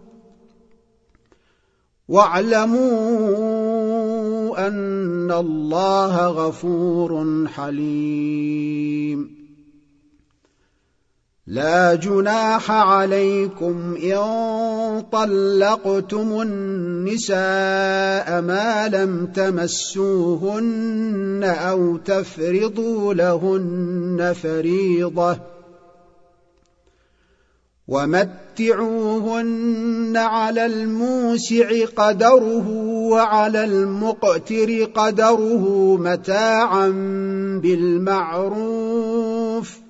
واعلموا أن الله غفور حليم لا جناح عليكم إن طلقتم النساء ما لم تمسوهن أو تفرضوا لهن فريضة ومتعوهن على الموسع قدره وعلى المقتر قدره متاعا بالمعروف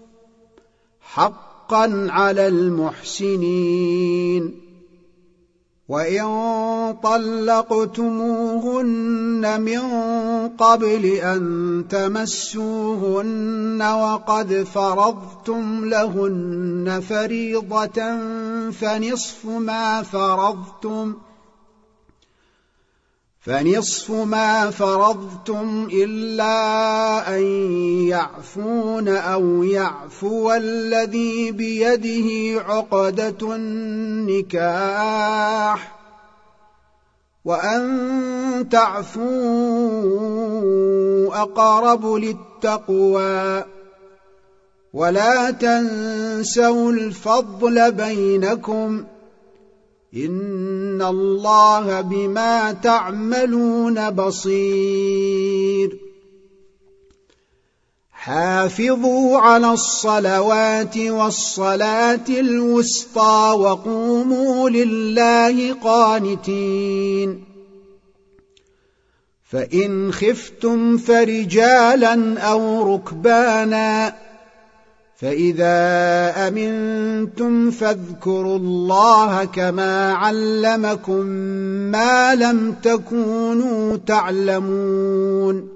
حقا على المحسنين وإن طلقتموهن من قبل أن تمسوهن وقد فرضتم لهن فريضة فنصف ما فرضتم إلا أن يعفون أو يعفو الذي بيده عقدة النكاح وأن تعفوا أقرب للتقوى ولا تنسوا الفضل بينكم إن الله بما تعملون بصير حافظوا على الصلوات والصلاة الوسطى وقوموا لله قانتين فإن خفتم فرجالا أو ركبانا فإذا أمنتم فاذكروا الله كما علمكم ما لم تكونوا تعلمون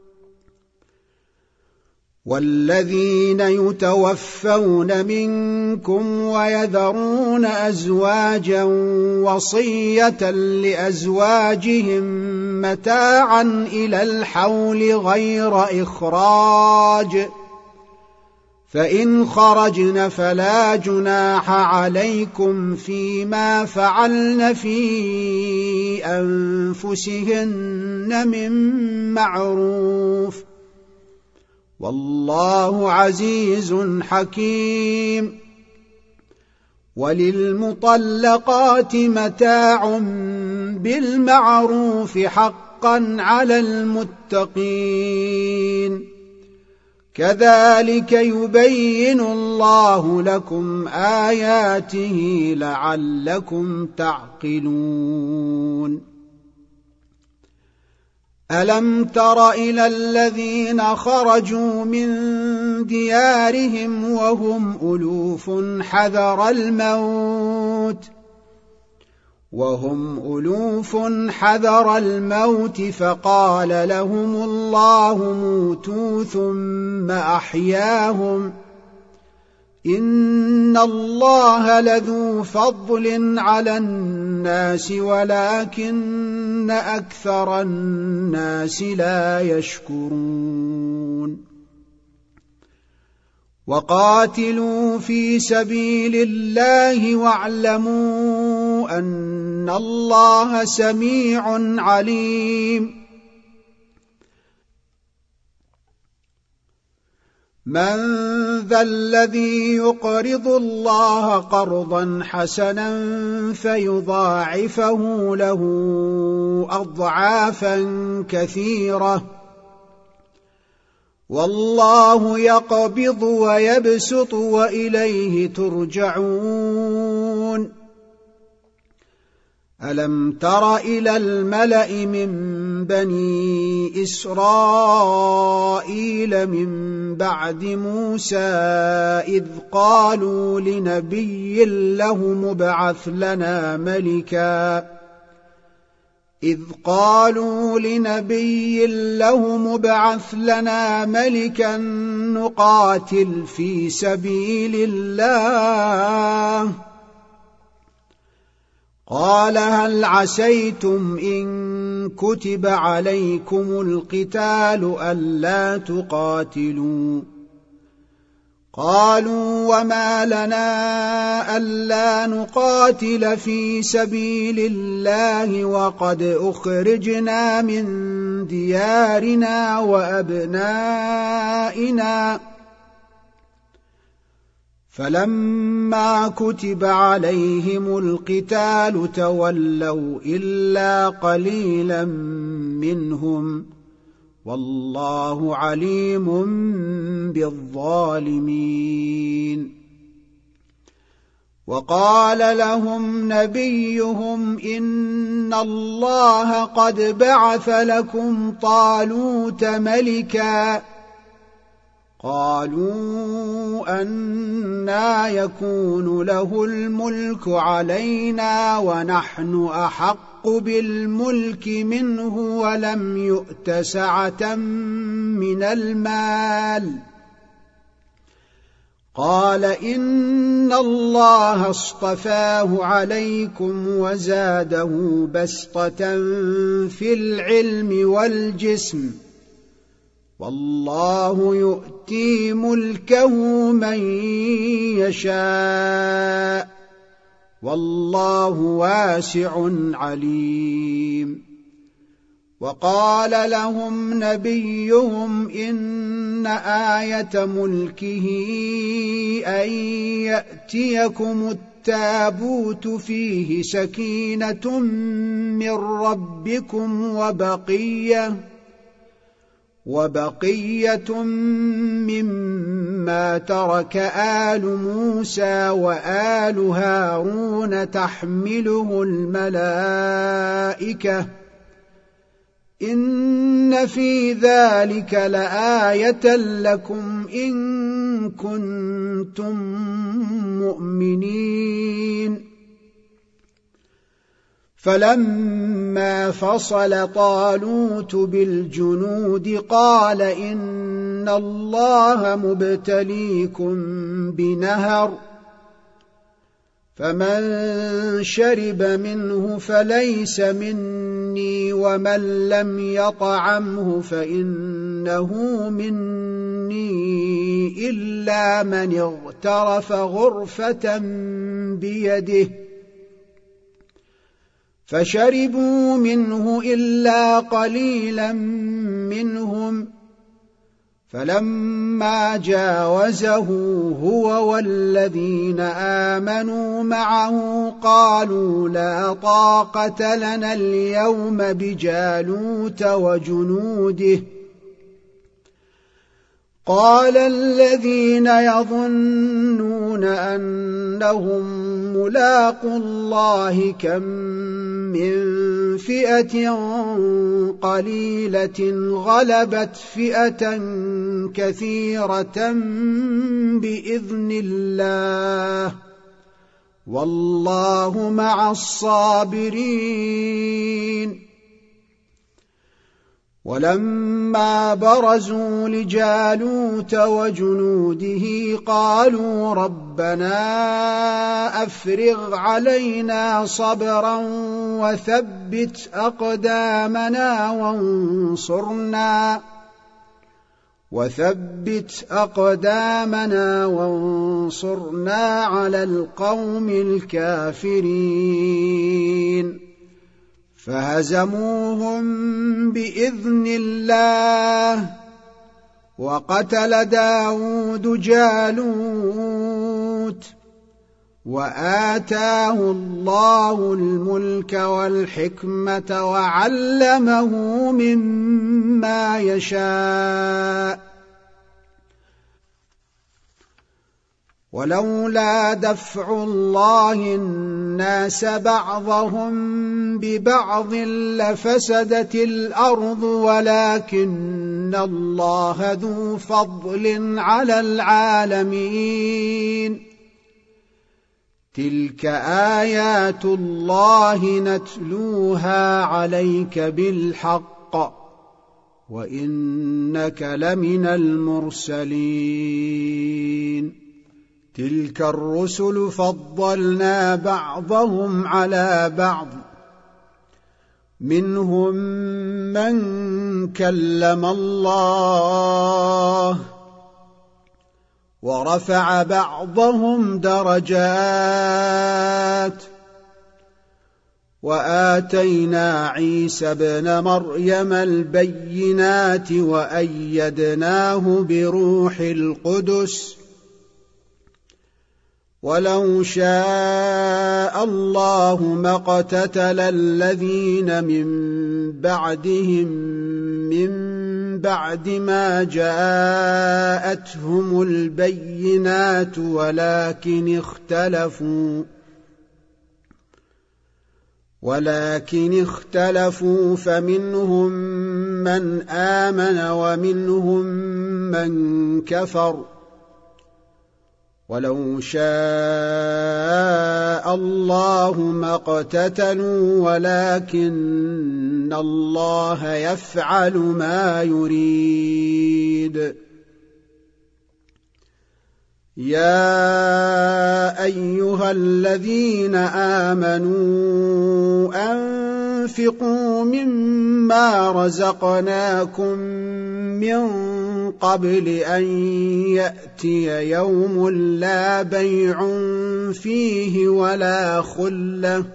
والذين يتوفون منكم ويذرون أزواجا وصية لأزواجهم متاعا إلى الحول غير إخراج فإن خرجن فلا جناح عليكم فيما فعلن في أنفسهن من معروف والله عزيز حكيم وللمطلقات متاع بالمعروف حقا على المتقين كذلك يبين الله لكم آياته لعلكم تعقلون ألم تر إلى الذين خرجوا من ديارهم وهم ألوف حذر الموت فقال لهم الله موتوا ثم أحياهم إن الله لذو فضل على الناس ولكن أكثر الناس لا يشكرون وقاتلوا في سبيل الله واعلموا أن الله سميع عليم من ذا الذي يقرض الله قرضا حسنا فيضاعفه له أضعافا كثيرة والله يقبض ويبسط وإليه ترجعون ألم تر إلى الملأ من بني إسرائيل من بعد موسى إذ قالوا لنبي له مبعث لنا ملكا نقاتل في سبيل الله قال هل عسيتم إن كتب عليكم القتال ألا تقاتلوا قالوا وما لنا ألا نقاتل في سبيل الله وقد أخرجنا من ديارنا وأبنائنا فلما كتب عليهم القتال تولوا إلا قليلا منهم والله عليم بالظالمين وقال لهم نبيهم إن الله قد بعث لكم طالوت ملكا قالوا أنى يكون له الملك علينا ونحن أحق بالملك منه ولم يؤت سعة من المال قال إن الله اصطفاه عليكم وزاده بسطة في العلم والجسم والله يؤتي ملكه من يشاء والله واسع عليم وقال لهم نبيهم إن آية ملكه أن يأتيكم التابوت فيه سكينة من ربكم وبقية مما ترك آل موسى وآل هارون تحمله الملائكة إن في ذلك لآية لكم إن كنتم مؤمنين. فلما فصل طالوت بالجنود قال إن الله مبتليكم بنهر، فمن شرب منه فليس مني، ومن لم يطعمه فإنه مني إلا من اغترف غرفة بيده، فشربوا منه إلا قليلا منهم. فلما جاوزه هو والذين آمنوا معه قالوا لا طاقة لنا اليوم بجالوت وجنوده. قال الذين يظنون أنهم ملاقو الله كم من فئة قليلة غلبت فئة كثيرة بإذن الله، والله مع الصابرين. ولما برزوا لجالوت وجنوده قالوا ربنا أفرغ علينا صبرا وثبت أقدامنا وانصرنا على القوم الكافرين. فهزموهم بإذن الله، وقتل داود جالوت، وآتاه الله الملك والحكمة وعلمه مما يشاء. ولولا دفع الله الناس بعضهم ببعض لفسدت الأرض، ولكن الله ذو فضل على العالمين. تلك آيات الله نتلوها عليك بالحق، وإنك لمن المرسلين. تلك الرسل فضلنا بعضهم على بعض، منهم من كلم الله، ورفع بعضهم درجات، وآتينا عيسى ابن مريم البينات وأيدناه بروح القدس. ولو شاء الله ما اقتتل الذين من بعدهم من بعد ما جاءتهم البينات ولكن اختلفوا فمنهم من آمن ومنهم من كفر. ولو شاء الله ما اقتتلوا ولكن الله يفعل ما يريد. يا أيها الذين آمنوا أنفقوا مما رزقناكم من قبل أن يأتي يوم لا بيع فيه ولا خلة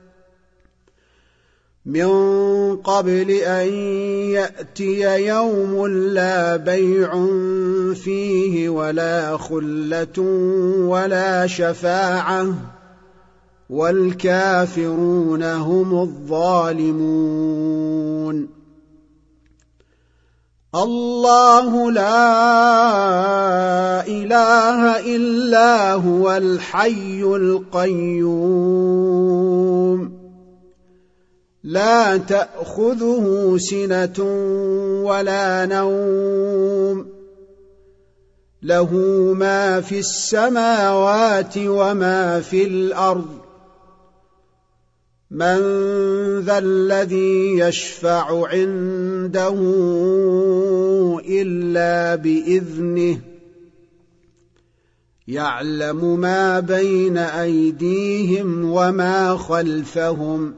ولا شفاعة، والكافرون هم الظالمون. الله لا إله إلا هو الحي القيوم، لا تأخذه سنة ولا نوم له ما في السماوات وما في الأرض من ذا الذي يشفع عنده إلا بإذنه يعلم ما بين أيديهم وما خلفهم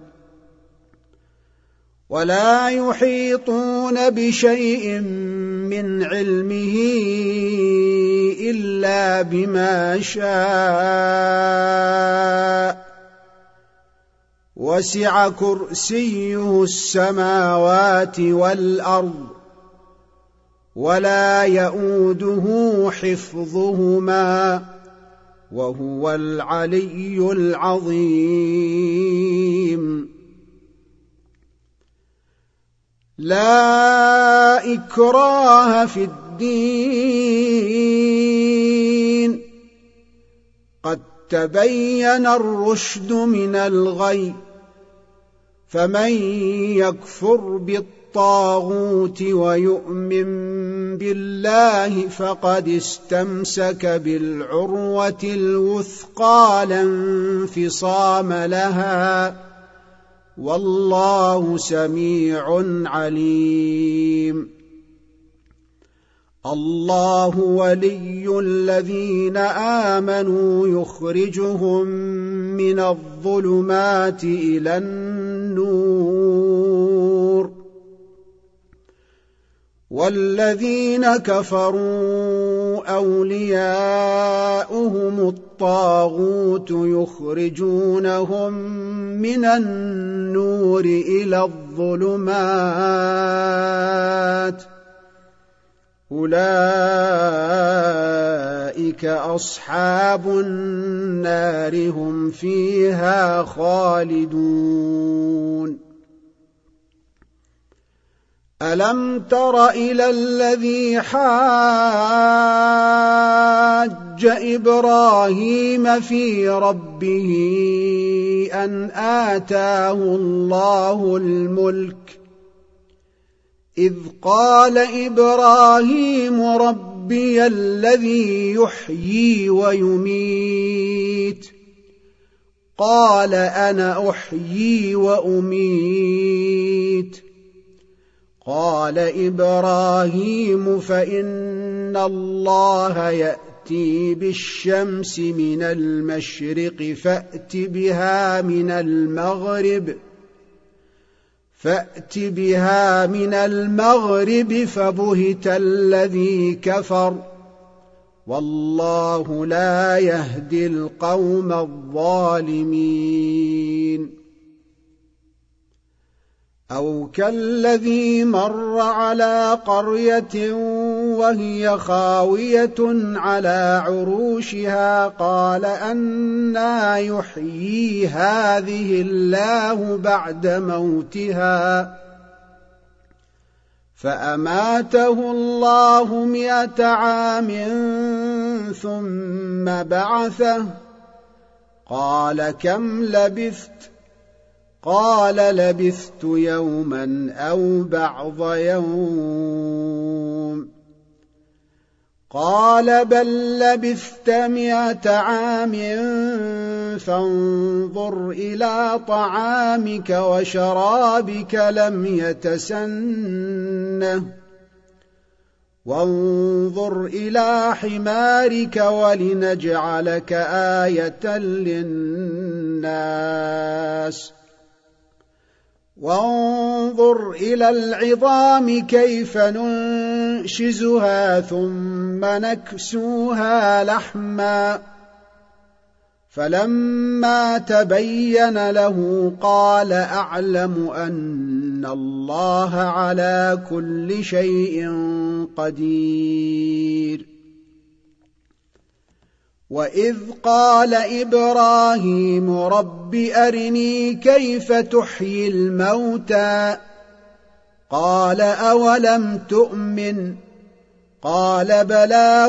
ولا يحيطون بشيء من علمه إلا بما شاء وسع كرسيه السماوات والأرض ولا يؤوده حفظهما وهو العلي العظيم لا إكراه في الدين قد تبين الرشد من الغي فمن يكفر بالطاغوت ويؤمن بالله فقد استمسك بالعروة الوثقى لا انفصام لها والله سميع عليم الله ولي الذين آمنوا يخرجهم من الظلمات إلى النور والذين كفروا أولياؤهم الطاغوت يخرجونهم من النور إلى الظلمات أولئك أصحاب النار هم فيها خالدون ألم تر إلى الذي حاج إبراهيم في ربه أن آتاه الله الملك إذ قال إبراهيم ربي الذي يحيي ويميت قال أنا أحيي وأميت قال إبراهيم فإن الله يأتي بالشمس من المشرق فأت بها من المغرب فبهت الذي كفر والله لا يهدي القوم الظالمين أو كالذي مر على قرية وهي خاوية على عروشها قال أنى يحيي هذه الله بعد موتها فأماته الله 100 عام ثم بعثه قال كم لبثت قال لبثت يوما أو بعض يوم قال بل لبثت 100 عام فانظر إلى طعامك وشرابك لم يتسنه وانظر إلى حمارك ولنجعلك آية للناس وانظر إلى العظام كيف ننشزها ثم نكسوها لحما فلما تبين له قال أعلم أن الله على كل شيء قدير وإذ قال إبراهيم رب أرني كيف تحيي الموتى قال أولم تؤمن قال بلى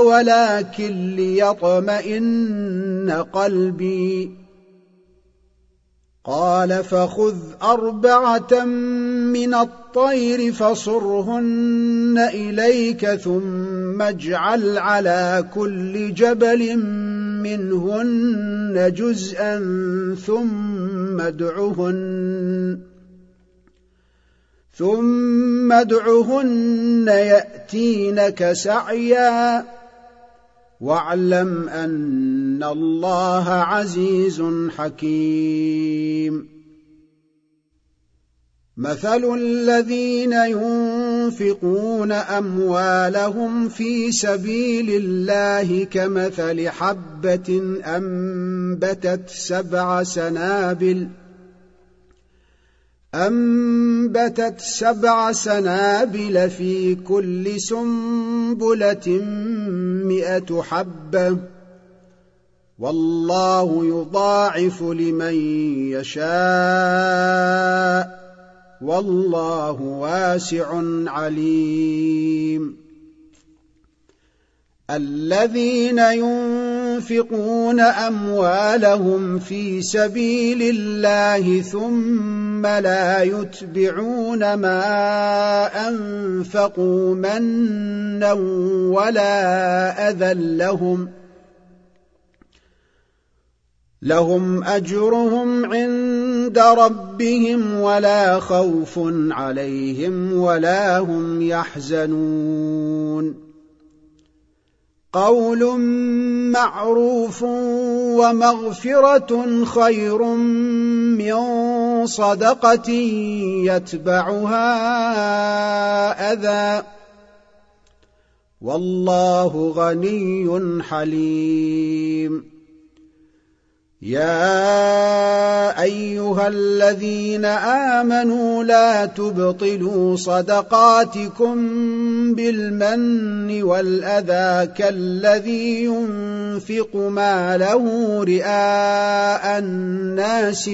ولكن ليطمئن قلبي قال فخذ 4 من الطير فصرهن إليك ثم اجعل على كل جبل منهن جزءا ثم ادعهن يأتينك سعيا واعلم أن الله عزيز حكيم. مثل الذين ينفقون أموالهم في سبيل الله كمثل حبة أنبتت 7 سنابل في كل سنبلة 100 حبة والله يضاعف لمن يشاء والله واسع عليم. الذين ينفقون أموالهم في سبيل الله ثم لا يتبعون ما أنفقوا منا ولا أذى لهم أجرهم عند ربهم ولا خوف عليهم ولا هم يحزنون. قول معروف ومغفرة خير من صدقة يتبعها أذى والله غني حليم. يا أيها الذين آمنوا لا تبطلوا صدقاتكم بالمن والأذى كالذي ينفق ماله رئاء الناس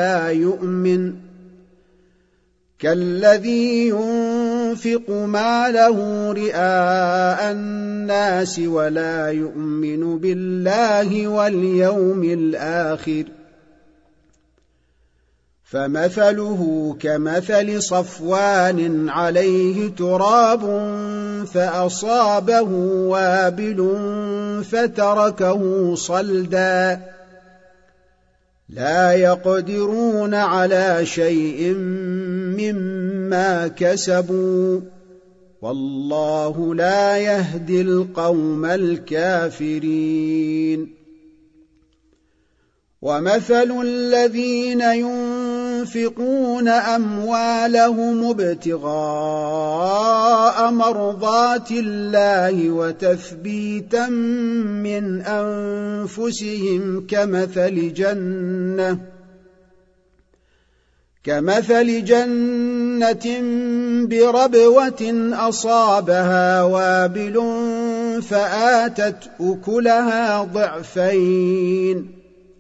ولا يؤمن بالله واليوم الآخر فمثله كمثل صفوان عليه تراب فأصابه وابل فتركه صلدا لا يقدرون على شيء مما كسبوا والله لا يهدي القوم الكافرين. ومثل الذين ينفقون أموالهم ابتغاء مرضات الله وتثبيتا من أنفسهم كمثل جنة بربوة أصابها وابل فآتت أكلها ضعفين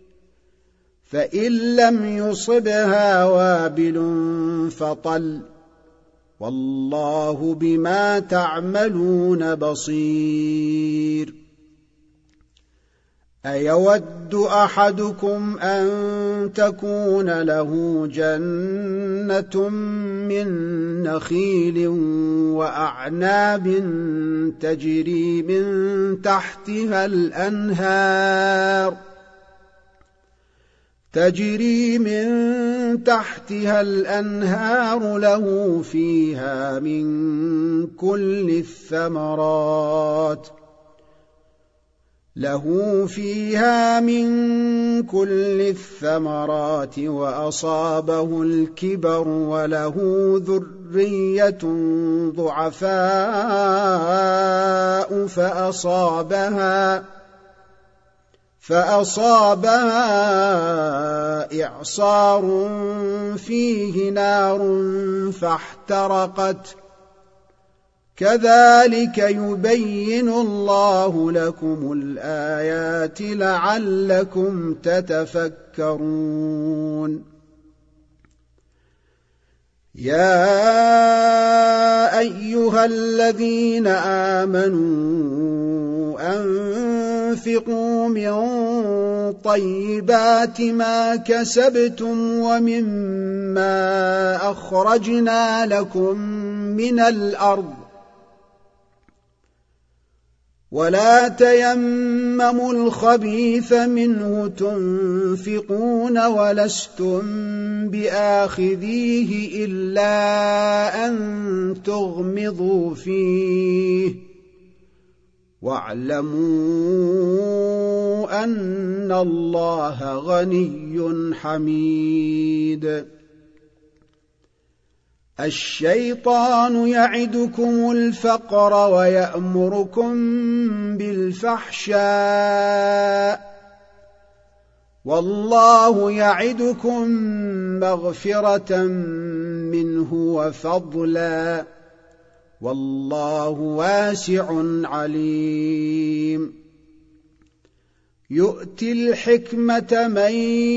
فإن لم يصبها وابل فطل والله بما تعملون بصير. أيود أحدكم أن تكون له جنة من نخيل وأعناب تجري من تحتها الأنهار له فيها من كل الثمرات وأصابه الكبر وله ذرية ضعفاء فأصابها إعصار فيه نار فاحترقت كذلك يبين الله لكم الآيات لعلكم تتفكرون. يا أيها الذين آمنوا أنفقوا من طيبات ما كسبتم ومما أخرجنا لكم من الأرض ولا تيمموا الخبيث منه تنفقون ولستم بآخذيه إلا أن تغمضوا فيه واعلموا أن الله غني حميد. الشيطان يعدكم الفقر ويأمركم بالفحشاء والله يعدكم مغفرة منه وفضلا والله واسع عليم. يؤتي الحكمة من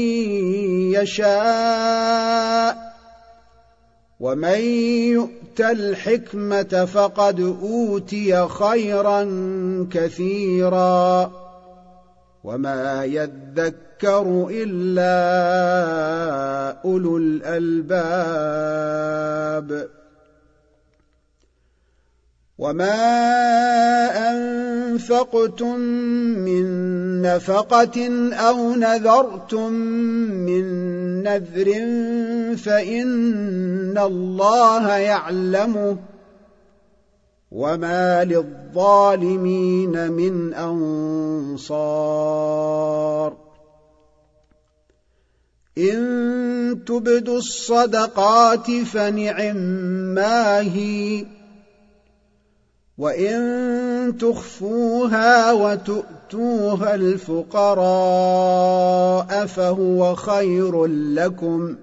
يشاء ومن يؤت الحكمة فقد أوتي خيرا كثيرا وما يذكر إلا أولو الألباب. وما أنفقتم من نفقة أو نذرتم من نذر فإن الله يعلمه وما للظالمين من أنصار. إن تبدوا الصدقات فنعما هي وإن تخفوها وتؤتوها الفقراء فهو خير لكم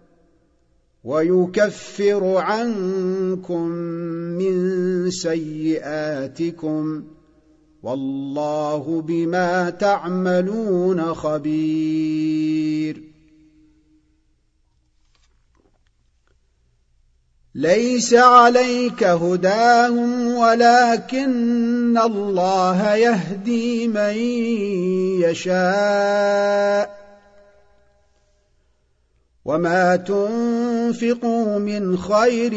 ويكفر عنكم من سيئاتكم والله بما تعملون خبير. ليس عليك هداهم ولكن الله يهدي من يشاء وما تنفقوا من خير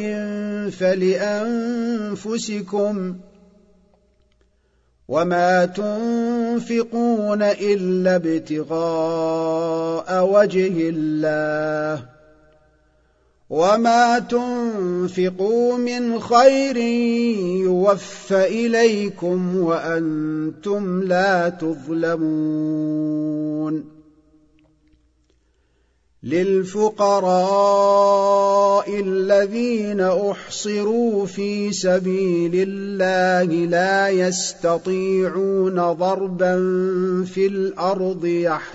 فلأنفسكم وما تنفقون إلا ابتغاء وجه الله وما تنفقوا من خير يوفى إليكم وأنتم لا تظلمون. للفقراء الذين أحصروا في سبيل الله لا يستطيعون ضربا في الأرض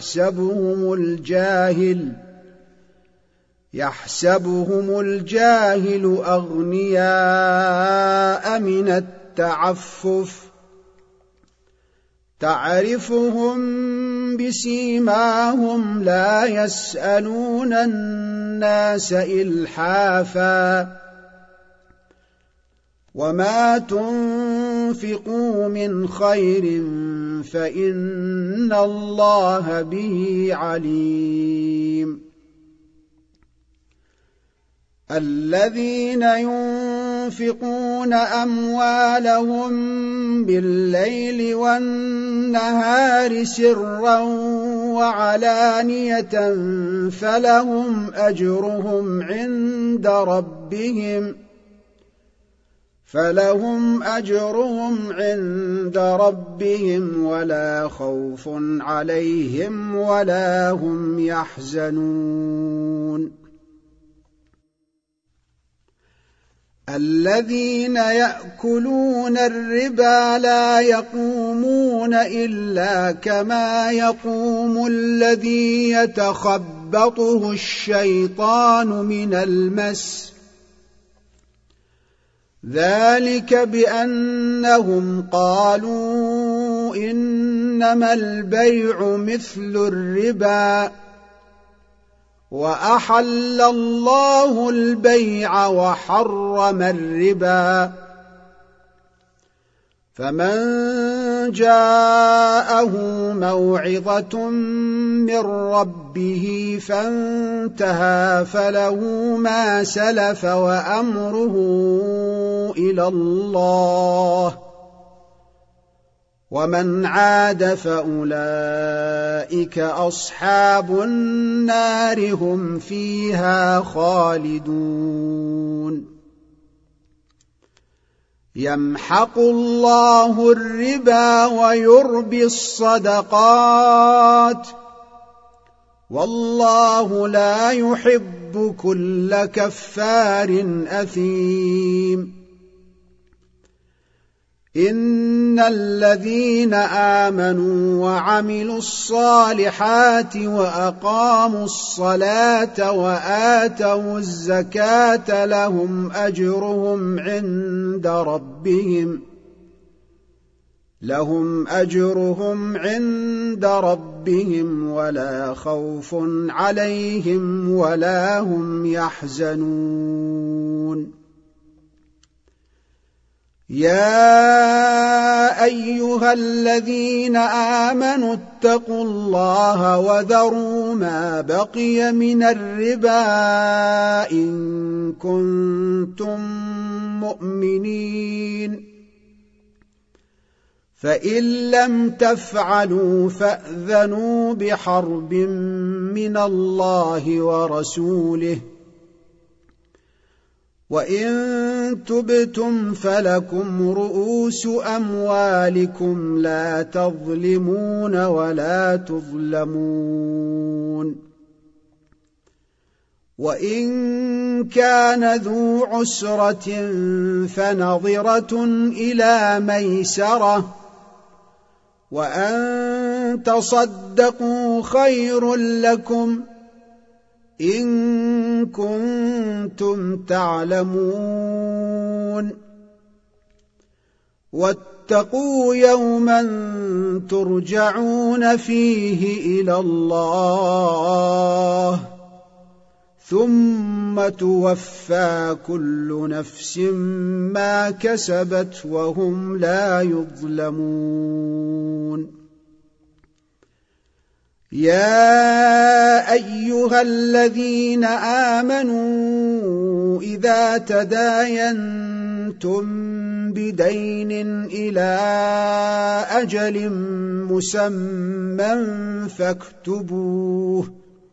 يحسبهم الجاهل أغنياء من التعفف تعرفهم بسيماهم لا يسألون الناس إلحافا وما تنفقوا من خير فإن الله به عليم. الذين ينفقون أموالهم بالليل والنهار سرا وعلانية فلهم أجرهم عند ربهم ولا خوف عليهم ولا هم يحزنون. الذين يأكلون الربا لا يقومون إلا كما يقوم الذي يتخبطه الشيطان من المس ذلك بأنهم قالوا إنما البيع مثل الربا وأحل الله البيع وحرم الربا فمن جاءه موعظة من ربه فانتهى فله ما سلف وأمره إلى الله، ومن عاد فأولئك أصحاب النار هم فيها خالدون. يمحق الله الربا ويربي الصدقات، والله لا يحب كل كفار أثيم. إن الذين آمنوا وعملوا الصالحات وأقاموا الصلاة وآتوا الزكاة لهم أجرهم عند ربهم ولا خوف عليهم ولا هم يحزنون. يا أيها الذين آمنوا اتقوا الله وذروا ما بقي من الربا إن كنتم مؤمنين، فإن لم تفعلوا فأذنوا بحرب من الله ورسوله، وإن تبتم فلكم رؤوس أموالكم لا تظلمون ولا تظلمون. وإن كان ذو عسرة فنظرة إلى ميسرة، وأن تصدقوا خير لكم إن كنتم تعلمون. واتقوا يوما ترجعون فيه إلى الله ثم توفى كل نفس ما كسبت وهم لا يظلمون. يا أيها الذين آمنوا إذا تداينتم بدين إلى أجل مسمى فاكتبوه،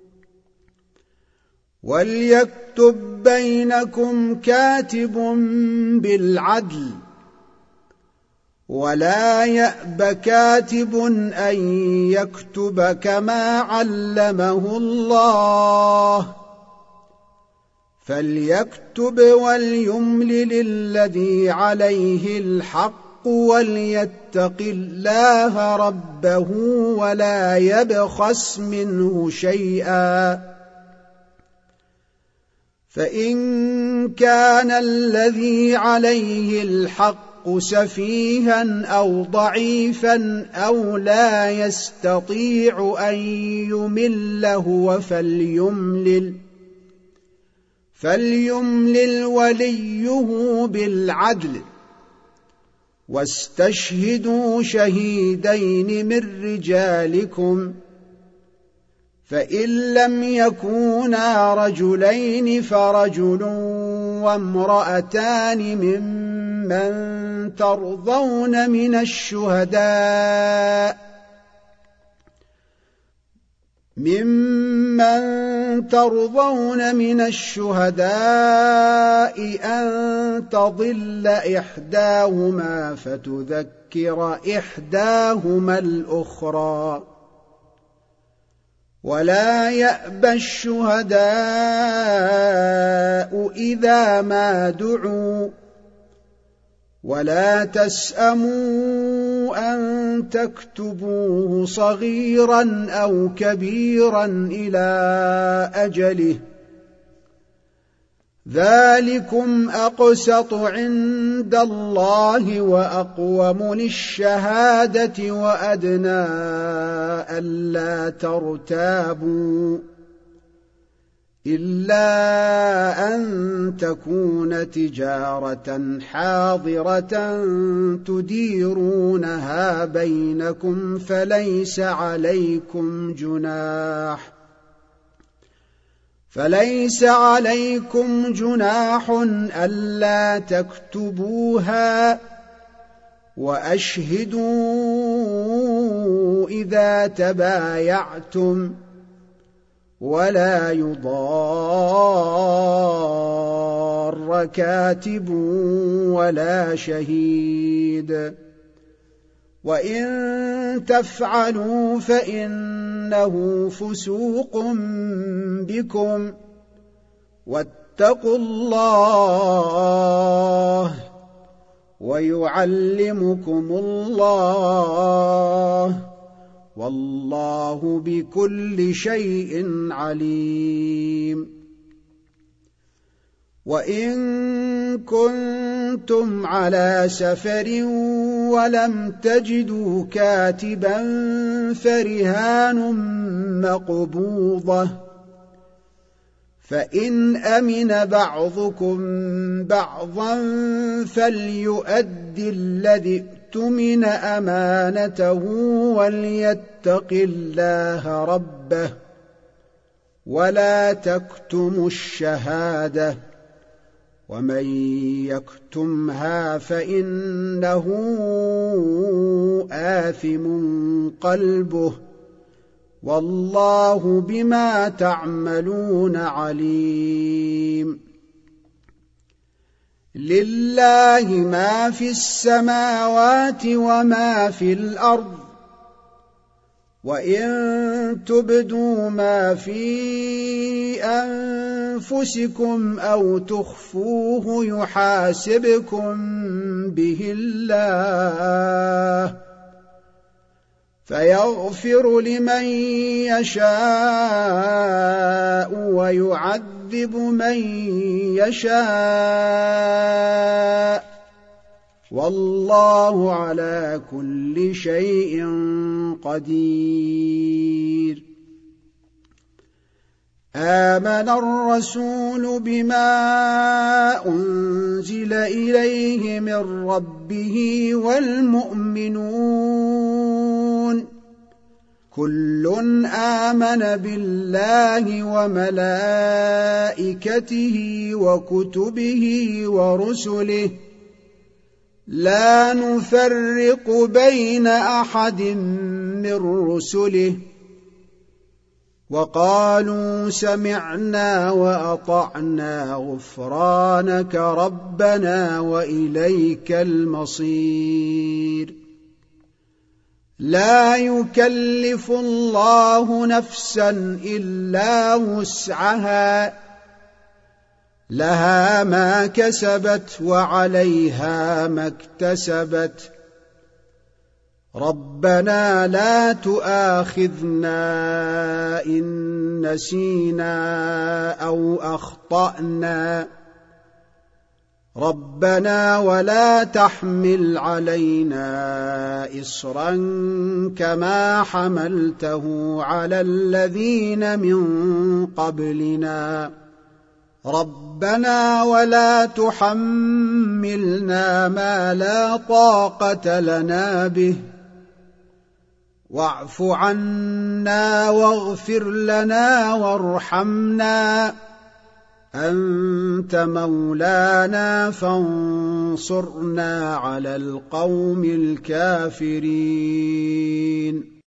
وليكتب بينكم كاتب بالعدل، ولا يأب كاتب أن يكتب كما علمه الله، فليكتب وليملل الذي عليه الحق وليتق الله ربه ولا يبخس منه شيئا، فإن كان الذي عليه الحق سفيها أو ضعيفا أو لا يستطيع أن يمل هو فليملل وليه بالعدل، واستشهدوا شهيدين من رجالكم، فإن لم يكونا رجلين فرجل وامرأتان ممن ترضون من الشهداء أن تضل إحداهما فتذكر إحداهما الأخرى، ولا يأبى الشهداء إذا ما دعوا، ولا تسأموا أن تكتبوه صغيرا أو كبيرا إلى أجله، ذلكم أقسط عند الله وأقوم للشهادة وأدنى ألا ترتابوا، إلا أن تكون تجارة حاضرة تديرونها بينكم فليس عليكم جناح ألا تكتبوها، وأشهدوا إذا تبايعتم، ولا يضار كاتب ولا شهيد، وإن تفعلوا فإنه فسوق بكم، واتقوا الله ويعلمكم الله، والله بكل شيء عليم. وإن كنتم على سفر ولم تجدوا كاتبا فرهان مقبوضة، فإن أمن بعضكم بعضا فليؤد الذي اؤتمن أمانته وليتق الله ربه، ولا تكتموا الشهادة، ومن يكتمها فإنه آثم قلبه، والله بما تعملون عليم. لله ما في السماوات وما في الأرض، وإن تبدوا ما في أنفسكم أو تخفوه يحاسبكم به الله، فيغفر لمن يشاء ويعذب من يشاء، والله على كل شيء قدير. آمن الرسول بما أنزل إليه من ربه والمؤمنون كل آمن بالله وملائكته وكتبه ورسله لا نفرق بين أحد من رسله، وقالوا سمعنا وأطعنا غفرانك ربنا وإليك المصير. لا يكلف الله نفسا إلا وسعها، لها ما كسبت وعليها ما اكتسبت، ربنا لا تؤاخذنا إن نسينا أو أخطأنا، ربنا ولا تحمل علينا إصرا كما حملته على الذين من قبلنا، ربنا ولا تحملنا ما لا طاقة لنا به، واعف عنا واغفر لنا وارحمنا، أنت مولانا فانصرنا على القوم الكافرين.